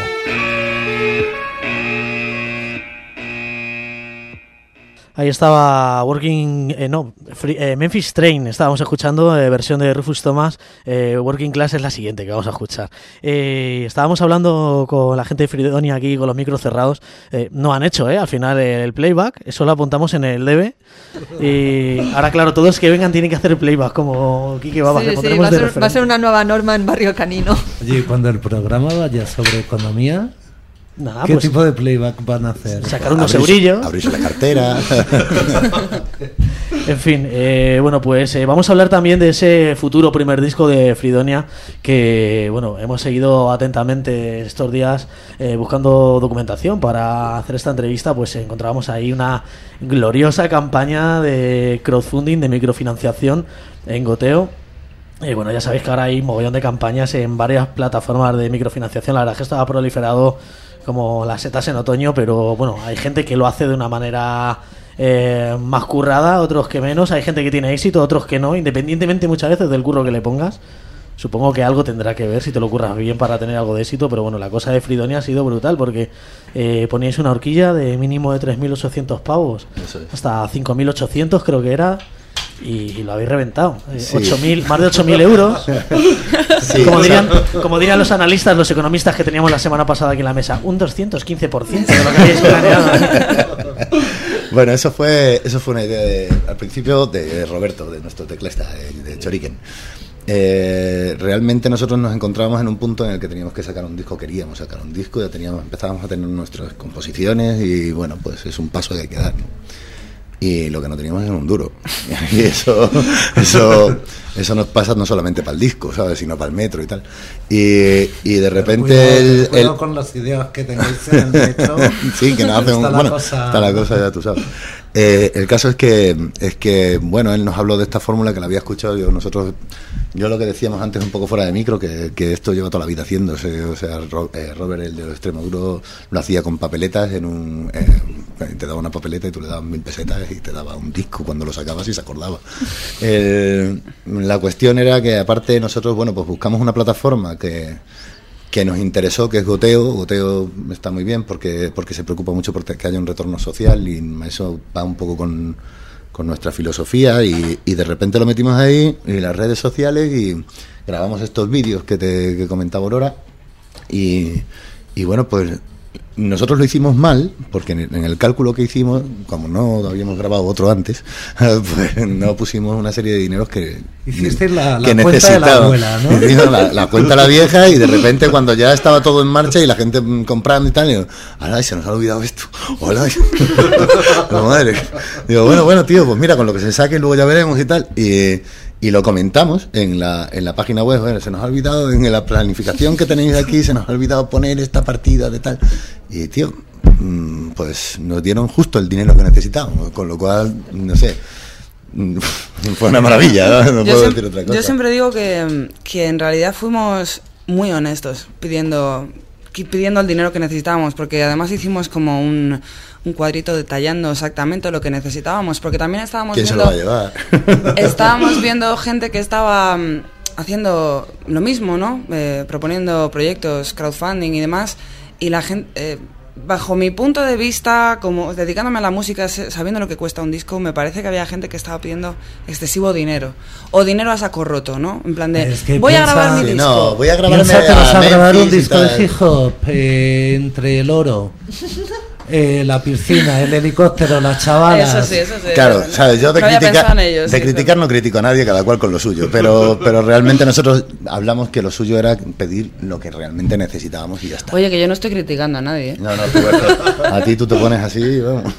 Ahí estaba Memphis Train, estábamos escuchando, versión de Rufus Thomas. Working Class es la siguiente que vamos a escuchar. Estábamos hablando con la gente de Fridonia aquí con los micros cerrados. No han hecho, al final el playback, eso lo apuntamos en el DB. Y ahora, claro, todos que vengan tienen que hacer el playback, como Quique Babas, que pondremos de referencia. Va a ser una nueva norma en Barrio Canino. Oye, cuando el programa vaya sobre economía... Nada, ¿qué pues, tipo de playback van a hacer? Sacar unos eurillos. Abrirse la cartera. En fin, bueno, pues vamos a hablar también de ese futuro primer disco de Fridonia que, bueno, hemos seguido atentamente estos días buscando documentación para hacer esta entrevista. Pues encontrábamos ahí una gloriosa campaña de crowdfunding, de microfinanciación en Goteo. Bueno, ya sabéis que ahora hay mogollón de campañas en varias plataformas de microfinanciación. La verdad es que estaba proliferado como las setas en otoño, pero bueno, hay gente que lo hace de una manera más currada, otros que menos. Hay gente que tiene éxito, otros que no, independientemente muchas veces del curro que le pongas. Supongo que algo tendrá que ver si te lo curras bien para tener algo de éxito, pero bueno, la cosa de Fridonia ha sido brutal porque poníais una horquilla de mínimo de 3.800 pavos hasta 5.800 creo que era, y lo habéis reventado. Sí. 8.000, más de 8.000 euros. Sí, como dirían los analistas, los economistas que teníamos la semana pasada aquí en la mesa, un 215% de lo que habéis planeado. Bueno, eso fue una idea al principio de Roberto, de nuestro teclista, de Choriken. Realmente nosotros nos encontrábamos en un punto en el que teníamos que sacar un disco, queríamos sacar un disco, empezábamos a tener nuestras composiciones y bueno, pues es un paso que hay que dar, ¿no? Y lo que no teníamos era un duro. Y eso nos pasa no solamente para el disco, ¿sabes? Sino para el metro y tal. Y de repente cuidado con las ideas que tengáis en el metro. Sí, que nos hacen está la cosa, ya tú sabes. El caso es que bueno, él nos habló de esta fórmula que la había escuchado yo lo que decíamos antes un poco fuera de micro, que esto lleva toda la vida haciéndose. O sea, Robert, el de Extremoduro, lo hacía con papeletas te daba una papeleta y tú le dabas 1.000 pesetas y te daba un disco cuando lo sacabas y se acordaba. La cuestión era que aparte nosotros, bueno, pues buscamos una plataforma que nos interesó, que es Goteo. Goteo está muy bien porque se preocupa mucho por que haya un retorno social y eso va un poco con nuestra filosofía y de repente lo metimos ahí en las redes sociales y grabamos estos vídeos que comentaba Aurora y bueno, pues nosotros lo hicimos mal porque en el cálculo que hicimos, como no habíamos grabado otro antes, pues no pusimos una serie de dineros que hicisteis la que cuenta de la abuela, ¿no? La cuenta la vieja y de repente cuando ya estaba todo en marcha y la gente comprando y tal, digo, ¡ay, se nos ha olvidado esto! ¡Hola! ¡Oh, madre! Digo, bueno, tío, pues mira, con lo que se saque luego ya veremos y tal. Y lo comentamos en la página web. Bueno, se nos ha olvidado en la planificación que tenéis aquí, se nos ha olvidado poner esta partida de tal. Y tío, pues nos dieron justo el dinero que necesitábamos, con lo cual, no sé, fue una maravilla, ¿no? No puedo decir otra cosa. Yo siempre digo que en realidad fuimos muy honestos pidiendo el dinero que necesitábamos, porque además hicimos como un cuadrito detallando exactamente lo que necesitábamos, porque también estábamos ¿Quién viendo, se lo va a llevar? Estábamos viendo gente que estaba haciendo lo mismo, ¿no? Proponiendo proyectos, crowdfunding y demás, y la gente, bajo mi punto de vista, como dedicándome a la música, sabiendo lo que cuesta un disco, me parece que había gente que estaba pidiendo excesivo dinero, o dinero a saco roto, ¿no? En plan de, voy a grabar mi disco. No, voy a grabar un disco de hip hop entre el oro, la piscina, el helicóptero, las chavalas. Eso sí. Claro, sabes, yo de criticar criticar no critico a nadie, cada cual con lo suyo, pero realmente nosotros hablamos que lo suyo era pedir lo que realmente necesitábamos y ya está. Oye, que yo no estoy criticando a nadie, ¿eh? No, a ti tú te pones así, vamos.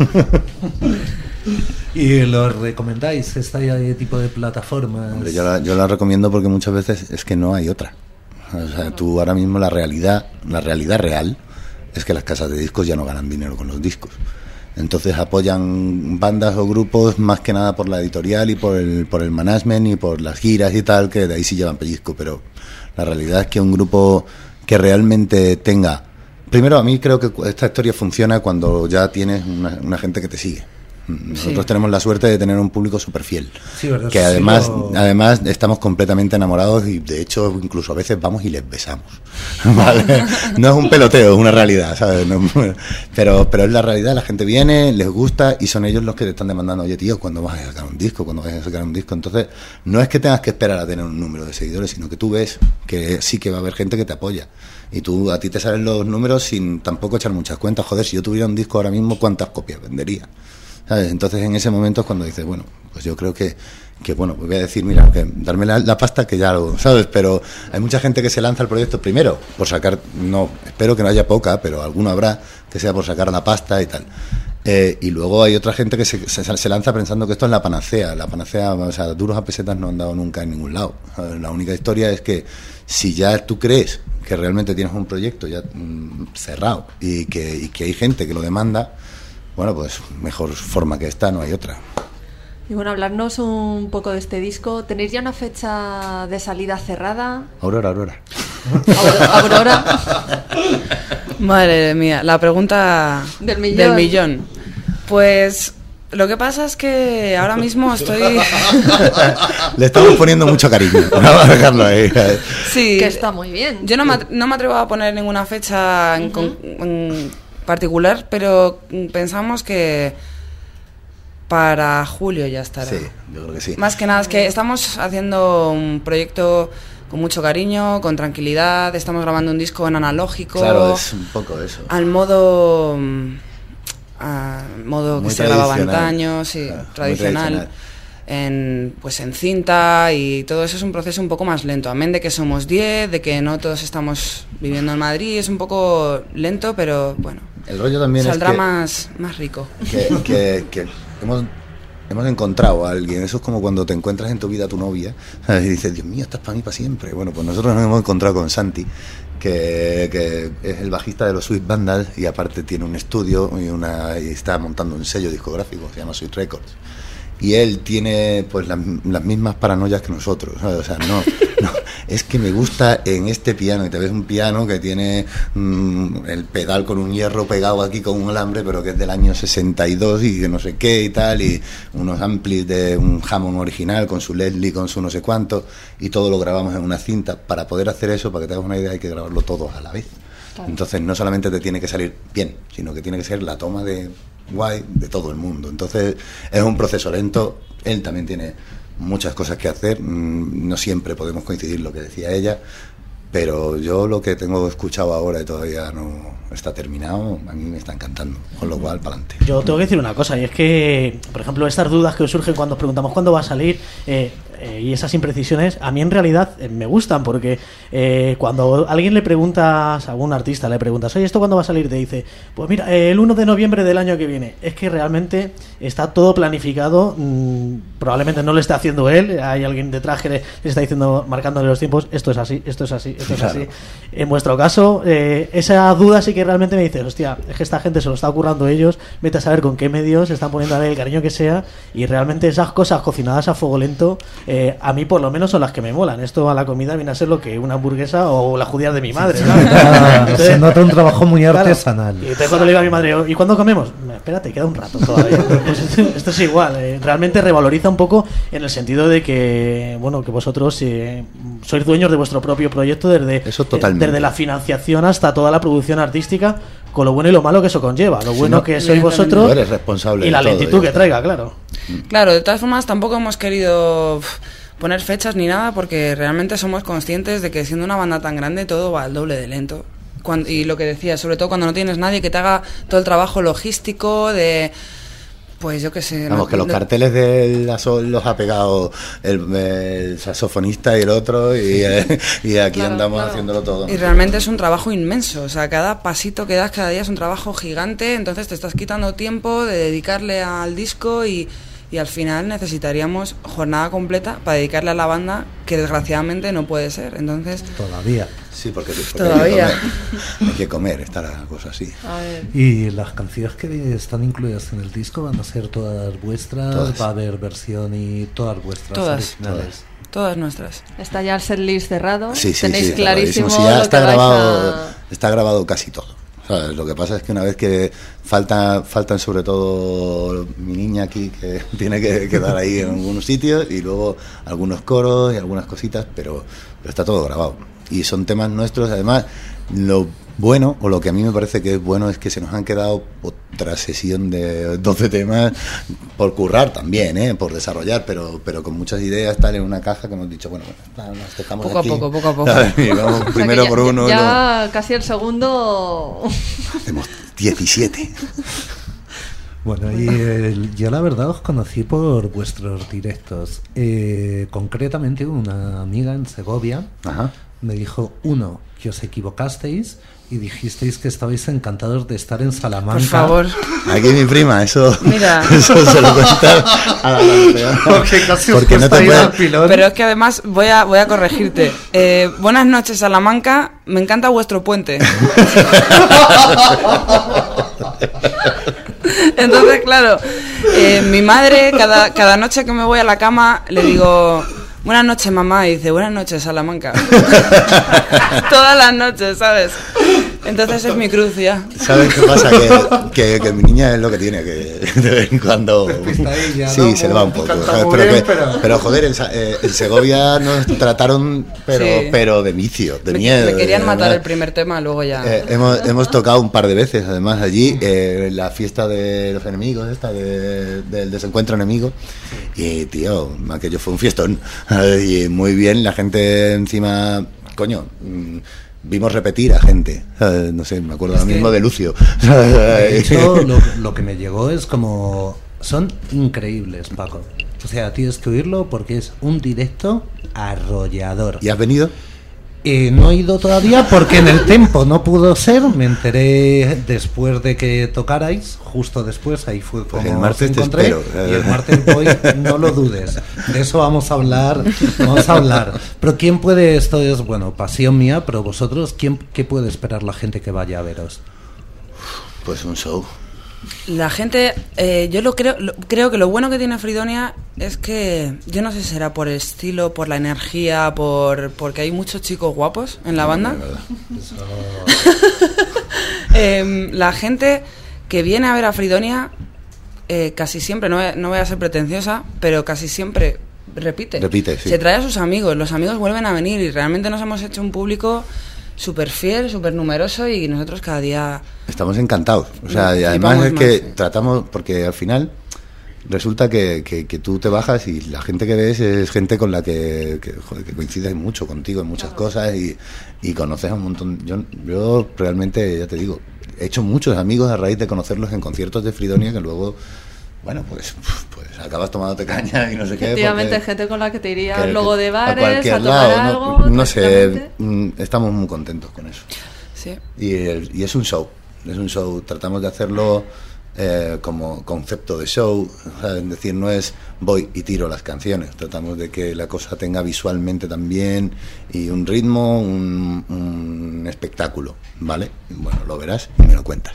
¿Y lo recomendáis este tipo de plataformas? Hombre, yo la recomiendo porque muchas veces es que no hay otra. O sea, tú ahora mismo la realidad real es que las casas de discos ya no ganan dinero con los discos. Entonces apoyan bandas o grupos más que nada por la editorial y por el management y por las giras y tal, que de ahí sí llevan pellizco, pero la realidad es que un grupo que realmente tenga... Primero, a mí creo que esta historia funciona cuando ya tienes una gente que te sigue. Nosotros tenemos la suerte de tener un público súper fiel, que además estamos completamente enamorados y de hecho incluso a veces vamos y les besamos, ¿vale? No es un peloteo, es una realidad, ¿sabes? Pero es la realidad, la gente viene, les gusta y son ellos los que te están demandando, oye tío, ¿cuándo vas a sacar un disco? ¿Cuándo vas a sacar un disco? Entonces no es que tengas que esperar a tener un número de seguidores, sino que tú ves que sí que va a haber gente que te apoya y a ti te salen los números sin tampoco echar muchas cuentas. Joder, si yo tuviera un disco ahora mismo, ¿cuántas copias vendería? ¿Sabes? Entonces en ese momento es cuando dices, bueno, pues yo creo que bueno, voy a decir, mira, que darme la pasta que ya lo, ¿sabes? Pero hay mucha gente que se lanza al proyecto primero por sacar, no, espero que no haya poca, pero alguno habrá que sea por sacar la pasta y tal. Y luego hay otra gente que se lanza pensando que esto es la panacea, o sea, duros a pesetas no han dado nunca en ningún lado. La única historia es que si ya tú crees que realmente tienes un proyecto ya cerrado y que hay gente que lo demanda, bueno, pues mejor forma que esta no hay otra. Y bueno, hablarnos un poco de este disco. ¿Tenéis ya una fecha de salida cerrada? Aurora. Madre mía, la pregunta del millón. Pues Lo que pasa es que ahora mismo estoy... Le estamos poniendo mucho cariño. Vamos a dejarlo ahí. Sí, que está muy bien. Yo no me atrevo a poner ninguna fecha en particular, pero pensamos que para julio ya estará. Sí, yo creo que sí. Más que nada es que estamos haciendo un proyecto con mucho cariño, con tranquilidad. Estamos grabando un disco en analógico. Claro, es un poco eso. Al modo que se grababa antaño, sí, claro, tradicional. En cinta, y todo eso es un proceso un poco más lento. Amén de que somos 10, de que no todos estamos viviendo en Madrid, es un poco lento, pero bueno. El rollo también saldrá es que, más rico. Que hemos encontrado a alguien. Eso es como cuando te encuentras en tu vida a tu novia, ¿sabes? Y dices, Dios mío, estás para mí para siempre. Bueno, pues nosotros nos hemos encontrado con Santi, que es el bajista de los Sweet Vandals, y aparte tiene un estudio y está montando un sello discográfico, se llama Sweet Records. Y él tiene pues las mismas paranoias que nosotros, ¿sabes? O sea, no, es que me gusta en este piano, y te ves un piano que tiene el pedal con un hierro pegado aquí con un alambre, pero que es del año 62 y que no sé qué y tal, y unos amplis de un Hammond original con su Leslie, con su no sé cuánto, y todo lo grabamos en una cinta. Para poder hacer eso, para que te hagas una idea, hay que grabarlo todo a la vez. Claro. Entonces no solamente te tiene que salir bien, sino que tiene que ser la toma de guay de todo el mundo. Entonces es un proceso lento. Él también tiene muchas cosas que hacer, no siempre podemos coincidir, lo que decía ella, pero yo lo que tengo escuchado ahora y todavía no está terminado, a mí me está encantando, con lo cual para adelante. Yo tengo que decir una cosa, y es que, por ejemplo, estas dudas que os surgen cuando os preguntamos cuándo va a salir, y esas imprecisiones, a mí en realidad me gustan, porque cuando alguien le preguntas, a algún artista le preguntas, oye, ¿esto cuándo va a salir? Te dice, pues mira, el 1 de noviembre del año que viene. Es que realmente está todo planificado, probablemente no lo esté haciendo él, hay alguien detrás que le está diciendo, marcándole los tiempos, esto es así, esto es así, esto es así. En vuestro caso, esa duda sí que realmente me dices, hostia, es que esta gente se lo está currando ellos, vete a saber con qué medios están poniendo a ver el cariño que sea, y realmente esas cosas cocinadas a fuego lento, a mí por lo menos son las que me molan. Esto a la comida viene a ser lo que una hamburguesa o las judías de mi madre, ¿sabes? Entonces, se nota un trabajo muy artesanal. Y entonces cuando le digo a mi madre, ¿y cuándo comemos? Espérate, queda un rato todavía. Pues esto es igual, realmente revaloriza un poco en el sentido de que, bueno, que vosotros sois dueños de vuestro propio proyecto desde la financiación hasta toda la producción artística, con lo bueno y lo malo que eso conlleva. Lo bueno que sois vosotros, tú eres responsable, y la lentitud que traiga, claro. Claro, de todas formas tampoco hemos querido poner fechas ni nada, porque realmente somos conscientes de que siendo una banda tan grande todo va al doble de lento. Y lo que decía, sobre todo cuando no tienes nadie que te haga todo el trabajo logístico de... Pues yo qué sé. Vamos, que los carteles de la Sol los ha pegado el saxofonista y el otro, y aquí andamos haciéndolo todo. Y realmente es un trabajo inmenso, o sea, cada pasito que das cada día es un trabajo gigante, entonces te estás quitando tiempo de dedicarle al disco y al final necesitaríamos jornada completa para dedicarle a la banda, que desgraciadamente no puede ser, entonces... Todavía. Sí, porque todavía hay que comer, está la cosa así. Y las canciones que están incluidas en el disco van a ser todas vuestras, todas. Va a haber versión y todas vuestras originales. Todas nuestras. Está ya el setlist cerrado. Sí, tenéis clarísimo sí, ya lo está que grabado, está grabado casi todo. ¿Sabes? Lo que pasa es que una vez que faltan sobre todo mi niña aquí, que tiene que quedar ahí en algunos sitios, y luego algunos coros y algunas cositas, pero está todo grabado. Y son temas nuestros. Además, lo bueno, o lo que a mí me parece que es bueno, es que se nos han quedado otra sesión de 12 temas por currar también, por desarrollar, pero con muchas ideas, tal, en una caja que hemos dicho, bueno, nos dejamos poco aquí. Poco a poco. Y vamos primero por uno. Ya casi el segundo... Hacemos 17. Bueno, y yo la verdad os conocí por vuestros directos. Concretamente una amiga en Segovia me dijo, que os equivocasteis y dijisteis que estabais encantados de estar en Salamanca. Por favor. Aquí mi prima, eso. Mira. Eso se lo cuenta a la campeona. Porque no te puede... Pero es que además voy a corregirte. Buenas noches, Salamanca. Me encanta vuestro puente. Entonces, claro, mi madre cada noche que me voy a la cama le digo, buenas noches, mamá, y dice, buenas noches, Salamanca. Todas las noches, ¿sabes? Entonces es mi cruz ya. ¿Sabes qué pasa? Que mi niña es lo que tiene, que de vez en cuando sí, ¿no? Se le va un poco. Pero joder, en Segovia nos trataron pero de vicio, de miedo. Me querían matar el primer tema, luego ya. Hemos tocado un par de veces, además, allí, la fiesta de los enemigos, del desencuentro enemigo. Y, tío, aquello fue un fiestón. Y muy bien, la gente encima, coño... Vimos repetir a gente, no sé, me acuerdo ahora mismo de Lucio. De hecho, lo que me llegó es como... Son increíbles, Paco. O sea, tienes que oírlo porque es un directo arrollador. ¿Y has venido? No he ido todavía porque en el Tempo no pudo ser. Me enteré después de que tocarais, justo después, ahí fue como el martes te espero. Y el martes voy, no lo dudes. De eso vamos a hablar. Pero ¿quién puede? Esto es, bueno, pasión mía, pero vosotros, ¿qué puede esperar la gente que vaya a veros? Pues un show. La gente, yo creo que lo bueno que tiene Fridonia es que, yo no sé si será por el estilo, por la energía, porque hay muchos chicos guapos en la banda. La gente que viene a ver a Fridonia, casi siempre, no voy a ser pretenciosa, pero casi siempre repite, sí. Se trae a sus amigos, los amigos vuelven a venir y realmente nos hemos hecho un público súper fiel, súper numeroso y nosotros cada día... Estamos encantados. O sea, y además es que tratamos, porque al final resulta que tú te bajas y la gente que ves es gente con la que coincide mucho contigo en muchas cosas y conoces a un montón. Yo realmente, ya te digo, he hecho muchos amigos a raíz de conocerlos en conciertos de Fridonia que luego... Bueno, pues acabas tomándote caña y no sé qué. Efectivamente, gente con la que te irías luego de bares, a tomar lado, algo. No sé, estamos muy contentos con eso. Sí. Y es un show. Tratamos de hacerlo como concepto de show. O sea, es decir, no es voy y tiro las canciones. Tratamos de que la cosa tenga visualmente también y un ritmo, un espectáculo, ¿vale? Bueno, lo verás y me lo cuentas.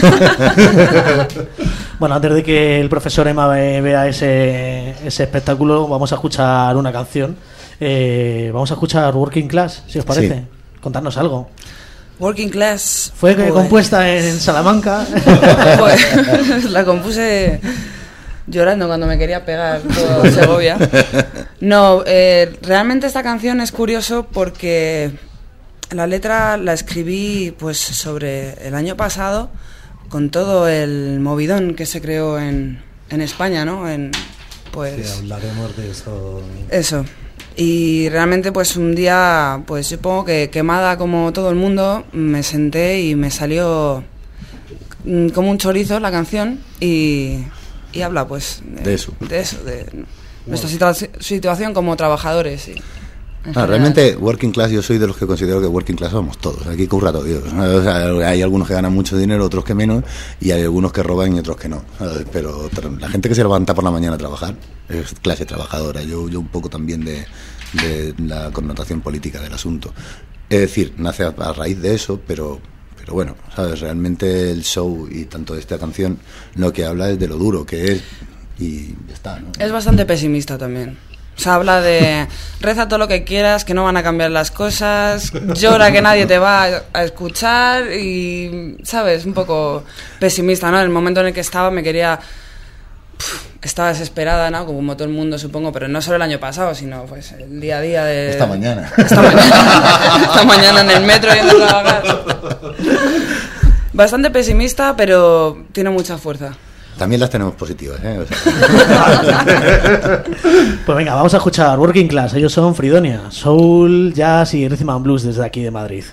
Bueno, antes de que el profesor Emma vea ese espectáculo, vamos a escuchar una canción. Vamos a escuchar Working Class, si os parece. Sí. Contarnos algo. Working Class fue compuesta en Salamanca. Pues, la compuse llorando cuando me quería pegar todo Segovia. No, realmente esta canción es curioso porque la letra la escribí pues sobre el año pasado con todo el movidón que se creó en España, ¿no? Pues sí, hablaremos de eso. Eso. Y realmente pues un día, pues supongo que quemada como todo el mundo, me senté y me salió como un chorizo la canción y habla pues de nuestra situación como trabajadores. Realmente Working Class, yo soy de los que considero que Working Class somos todos, aquí curra todo Dios. O sea, hay algunos que ganan mucho dinero, otros que menos, y hay algunos que roban y otros que no. Pero la gente que se levanta por la mañana a trabajar es clase trabajadora. Yo un poco también de la connotación política del asunto. Es decir, nace a raíz de eso, pero bueno, ¿sabes? Realmente el show y tanto esta canción lo que habla es de lo duro que es y ya está, ¿no? Es bastante pesimista también. O sea, habla de reza todo lo que quieras, que no van a cambiar las cosas, llora que nadie te va a escuchar y, ¿sabes? Un poco pesimista, ¿no? En el momento en el que estaba estaba desesperada, ¿no? Como todo el mundo, supongo, pero no solo el año pasado, sino pues el día a día de... Esta mañana en el metro yendo a trabajar. Bastante pesimista, pero tiene mucha fuerza. También las tenemos positivas, ¿eh? O sea. Pues venga, vamos a escuchar Working Class. Ellos son Fridonia, soul, jazz y rhythm and blues desde aquí de Madrid.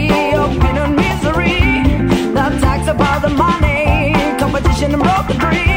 About the money, competition and broken dreams.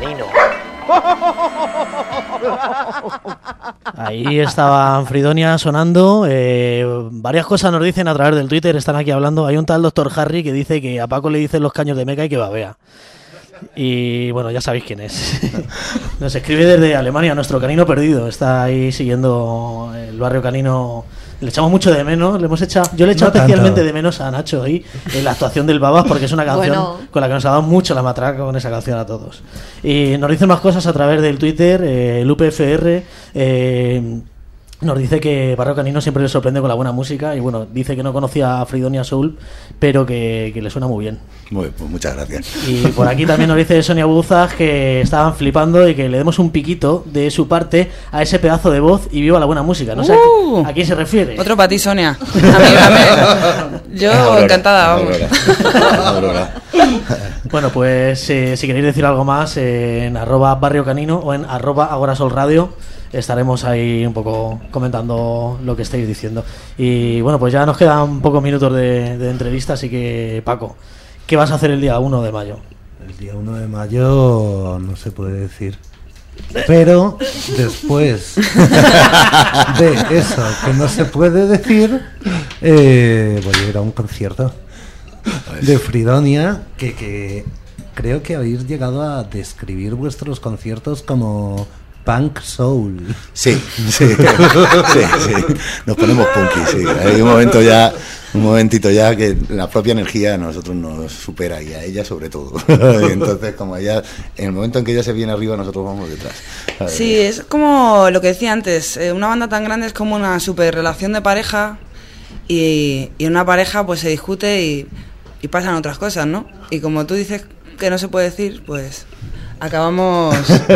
Canino. Ahí estaban Fridonia sonando. Varias cosas nos dicen a través del Twitter, están aquí hablando. Hay un tal Dr. Harry que dice que a Paco le dicen los caños de meca y que babea. Y bueno, ya sabéis quién es. Nos escribe desde Alemania, nuestro canino perdido. Está ahí siguiendo el barrio canino. Le echamos mucho de menos. Yo le he echado especialmente de menos a Nacho ahí en la actuación del Babas, porque es una canción con la que nos ha dado mucho la matraca con esa canción a todos. Y nos dicen más cosas a través del Twitter. El UPFR nos dice que Barrio Canino siempre le sorprende con la buena música. Y bueno, dice que no conocía a Fridonia Soul, pero que le suena muy bien. Pues muchas gracias. Y por aquí también nos dice Sonia Buzas que estaban flipando y que le demos un piquito de su parte a ese pedazo de voz y viva la buena música. No sé a quién se refiere. Otro para ti, Sonia. Yo Aurora, encantada, vamos. Aurora. Bueno, pues si queréis decir algo más en @Barrio Canino o en @AgoraSolRadio, estaremos ahí un poco comentando lo que estáis diciendo. Y bueno, pues ya nos quedan pocos minutos de entrevista, así que Paco, ¿qué vas a hacer el día 1 de mayo? El día 1 de mayo no se puede decir. Pero después de eso que no se puede decir, voy a ir a un concierto de Fridonia que creo que habéis llegado a describir vuestros conciertos como punk soul. Sí. Nos ponemos punky, sí. Hay un momentito ya que la propia energía a nosotros nos supera y a ella sobre todo. Y entonces, como ella, en el momento en que ella se viene arriba, nosotros vamos detrás. Sí, es como lo que decía antes, una banda tan grande es como una super relación de pareja y en una pareja pues se discute y pasan otras cosas, ¿no? Y como tú dices que no se puede decir, pues acabamos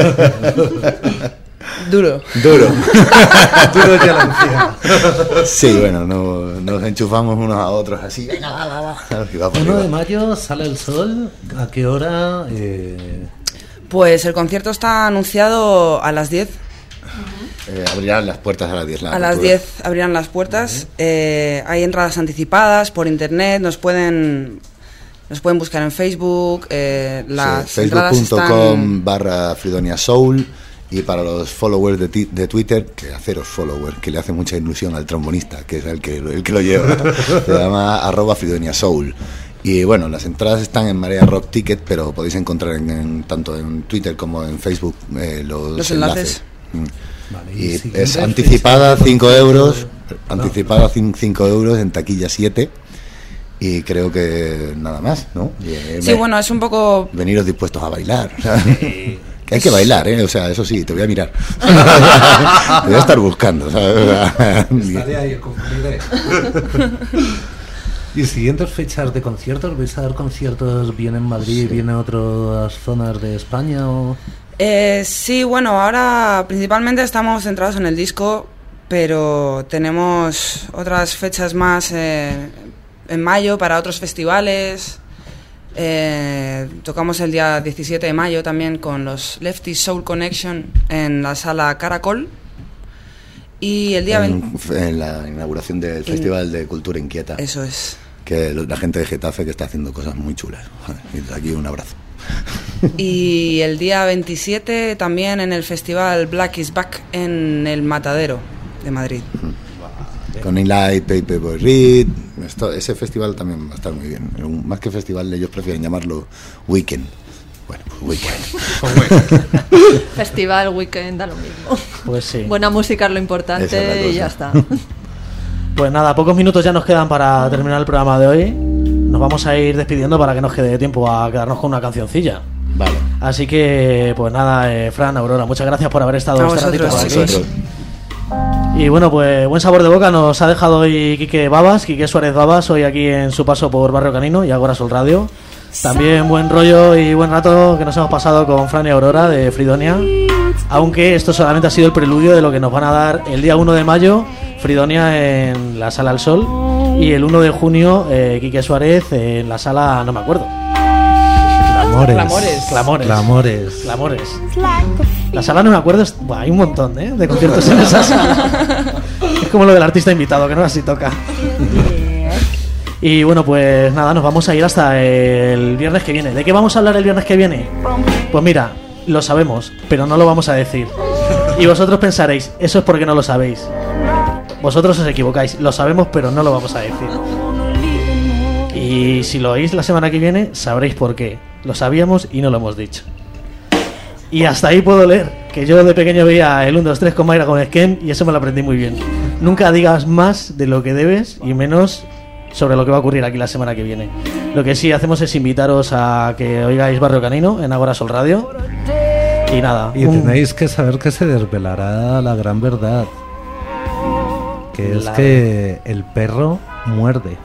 duro ya lo decía. Sí, bueno, nos enchufamos unos a otros así. Venga, va. 1 de mayo sale el sol. ¿A qué hora? Pues el concierto está anunciado a las 10. Abrirán las puertas a las 10. A las 10 abrirán las puertas. Hay entradas anticipadas por internet. Nos pueden buscar en Facebook. Las Facebook.com/Fridonia Soul. Y para los followers de Twitter, que haceros followers, que le hace mucha ilusión al trombonista, que es el que lo lleva. Se llama @Fridonia Soul. Y bueno, las entradas están en Marea Rock Ticket, pero podéis encontrar tanto en Twitter como en Facebook los enlaces. Vale, y es anticipada 5 euros, anticipada 5 euros, en taquilla 7. Y creo que nada más, ¿no? Sí, bueno, es un poco... Veniros dispuestos a bailar. Que hay que bailar, ¿eh? O sea, eso sí, te voy a mirar. Te voy a estar buscando, ¿sabes? Estaré ahí, cumpliré. ¿Y siguientes fechas de conciertos? ¿Vais a dar conciertos bien en Madrid, bien en otras zonas de España? O... sí, bueno, ahora principalmente estamos centrados en el disco, pero tenemos otras fechas más en mayo para otros festivales. Tocamos el día 17 de mayo también con los Lefty Soul Connection en la sala Caracol. Y el día en la inauguración del Festival de Cultura Inquieta. Eso es. Que la gente de Getafe que está haciendo cosas muy chulas. Y desde aquí un abrazo. Y el día 27 también en el Festival Black is Back en el Matadero de Madrid. Con Inlight, Paper Boy Reed. Ese festival también va a estar muy bien. Más que festival, ellos prefieren llamarlo Weekend. Bueno, pues Weekend. Festival, Weekend, da lo mismo. Pues sí. Buena música es lo importante y ya está. Pues nada, pocos minutos ya nos quedan para terminar el programa de hoy. Nos vamos a ir despidiendo para que nos quede tiempo a quedarnos con una cancioncilla. Vale. Así que, pues nada, Fran, Aurora, muchas gracias por haber estado este ratito por aquí. Y bueno, pues buen sabor de boca nos ha dejado hoy Quique Suárez Babas, hoy aquí en su paso por Barrio Canino y Agora Sol Radio. También buen rollo y buen rato que nos hemos pasado con Fran y Aurora de Fridonia. Aunque esto solamente ha sido el preludio de lo que nos van a dar el día 1 de mayo Fridonia en la Sala al Sol y el 1 de junio Quique Suárez en la sala, no me acuerdo. Clamores. La sala no me acuerdo, hay un montón de conciertos en esa sala. Es como lo del artista invitado, que no así toca. Y bueno, pues nada, nos vamos a ir hasta el viernes que viene. ¿De qué vamos a hablar el viernes que viene? Pues mira, lo sabemos, pero no lo vamos a decir. Y vosotros pensaréis, eso es porque no lo sabéis. Vosotros os equivocáis, lo sabemos, pero no lo vamos a decir. Y si lo oís la semana que viene, sabréis por qué. Lo sabíamos y no lo hemos dicho. Y hasta ahí puedo leer, que yo de pequeño veía el 1, 2, 3 con Mayra con Skem y eso me lo aprendí muy bien. Nunca digas más de lo que debes y menos sobre lo que va a ocurrir aquí la semana que viene. Lo que sí hacemos es invitaros a que oigáis Barrio Canino en Agora Sol Radio. Y nada. Y tenéis que saber que se desvelará la gran verdad. Que es que el perro muerde.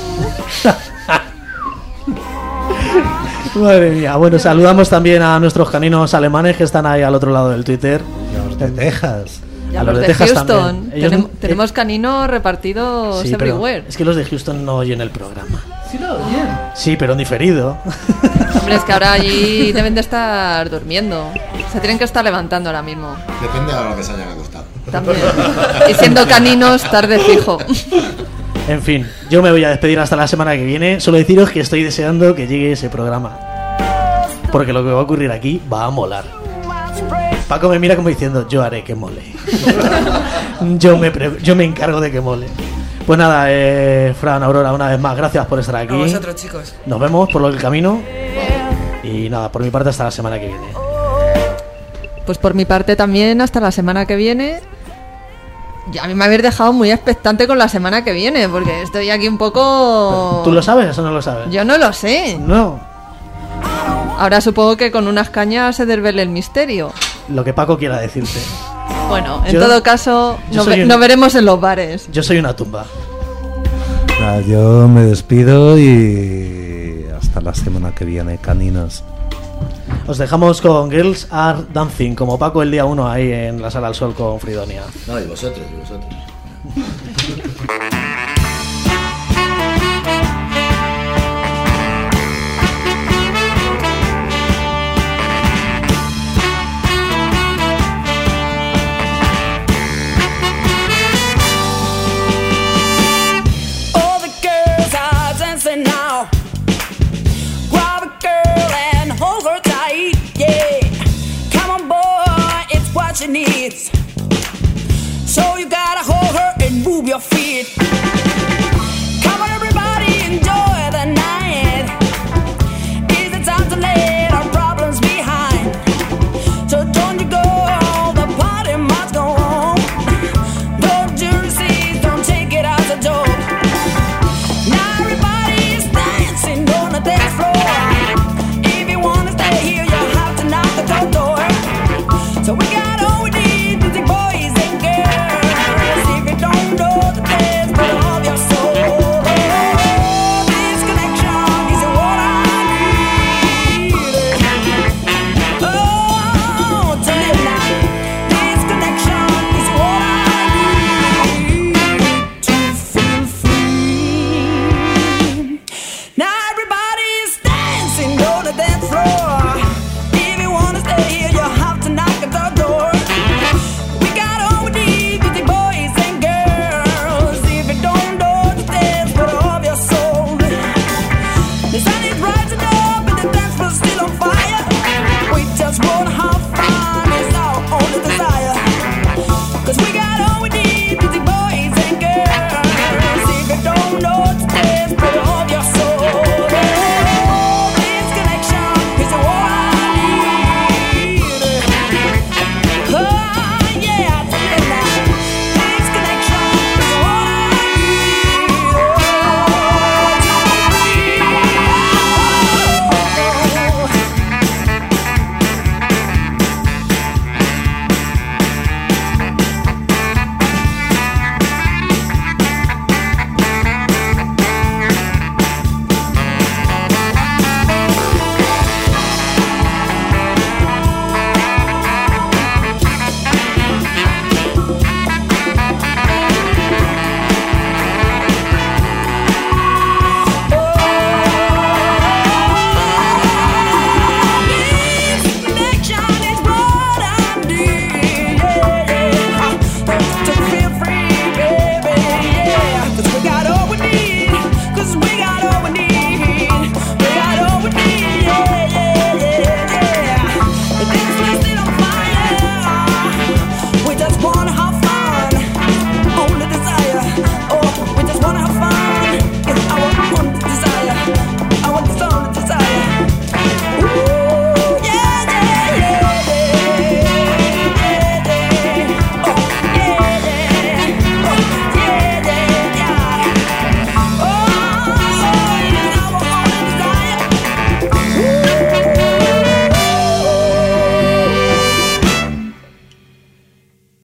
Madre mía. Bueno, saludamos también a nuestros caninos alemanes que están ahí al otro lado del Twitter. Y a los de Texas. Y a los de Texas Houston. Ellos tenemos caninos repartidos sí, everywhere. Es que los de Houston no oyen el programa. Sí lo oyen. Sí, pero en diferido. Hombre, es que ahora allí deben de estar durmiendo. Se tienen que estar levantando ahora mismo. Depende de a lo que se hayan acostado. También. Y siendo caninos, tarde fijo. En fin, yo me voy a despedir hasta la semana que viene. Solo deciros que estoy deseando que llegue ese programa, porque lo que va a ocurrir aquí va a molar. Paco me mira como diciendo, yo haré que mole. yo me encargo de que mole. Pues nada, Fran, Aurora, una vez más, gracias por estar aquí. A vosotros, chicos. Nos vemos por lo del camino. Y nada, por mi parte hasta la semana que viene. Pues por mi parte también hasta la semana que viene. Ya a mí me habéis dejado muy expectante con la semana que viene, porque estoy aquí un poco... ¿Tú lo sabes o no lo sabes? Yo no lo sé. No. Ahora supongo que con unas cañas se desvele el misterio. Lo que Paco quiera decirte. Bueno, en todo caso, nos veremos en los bares. Yo soy una tumba. Nada, yo me despido y hasta la semana que viene, caninos. Os dejamos con Girls Are Dancing, como Paco el día 1 ahí en la Sala al Sol con Fridonia. No, y vosotros.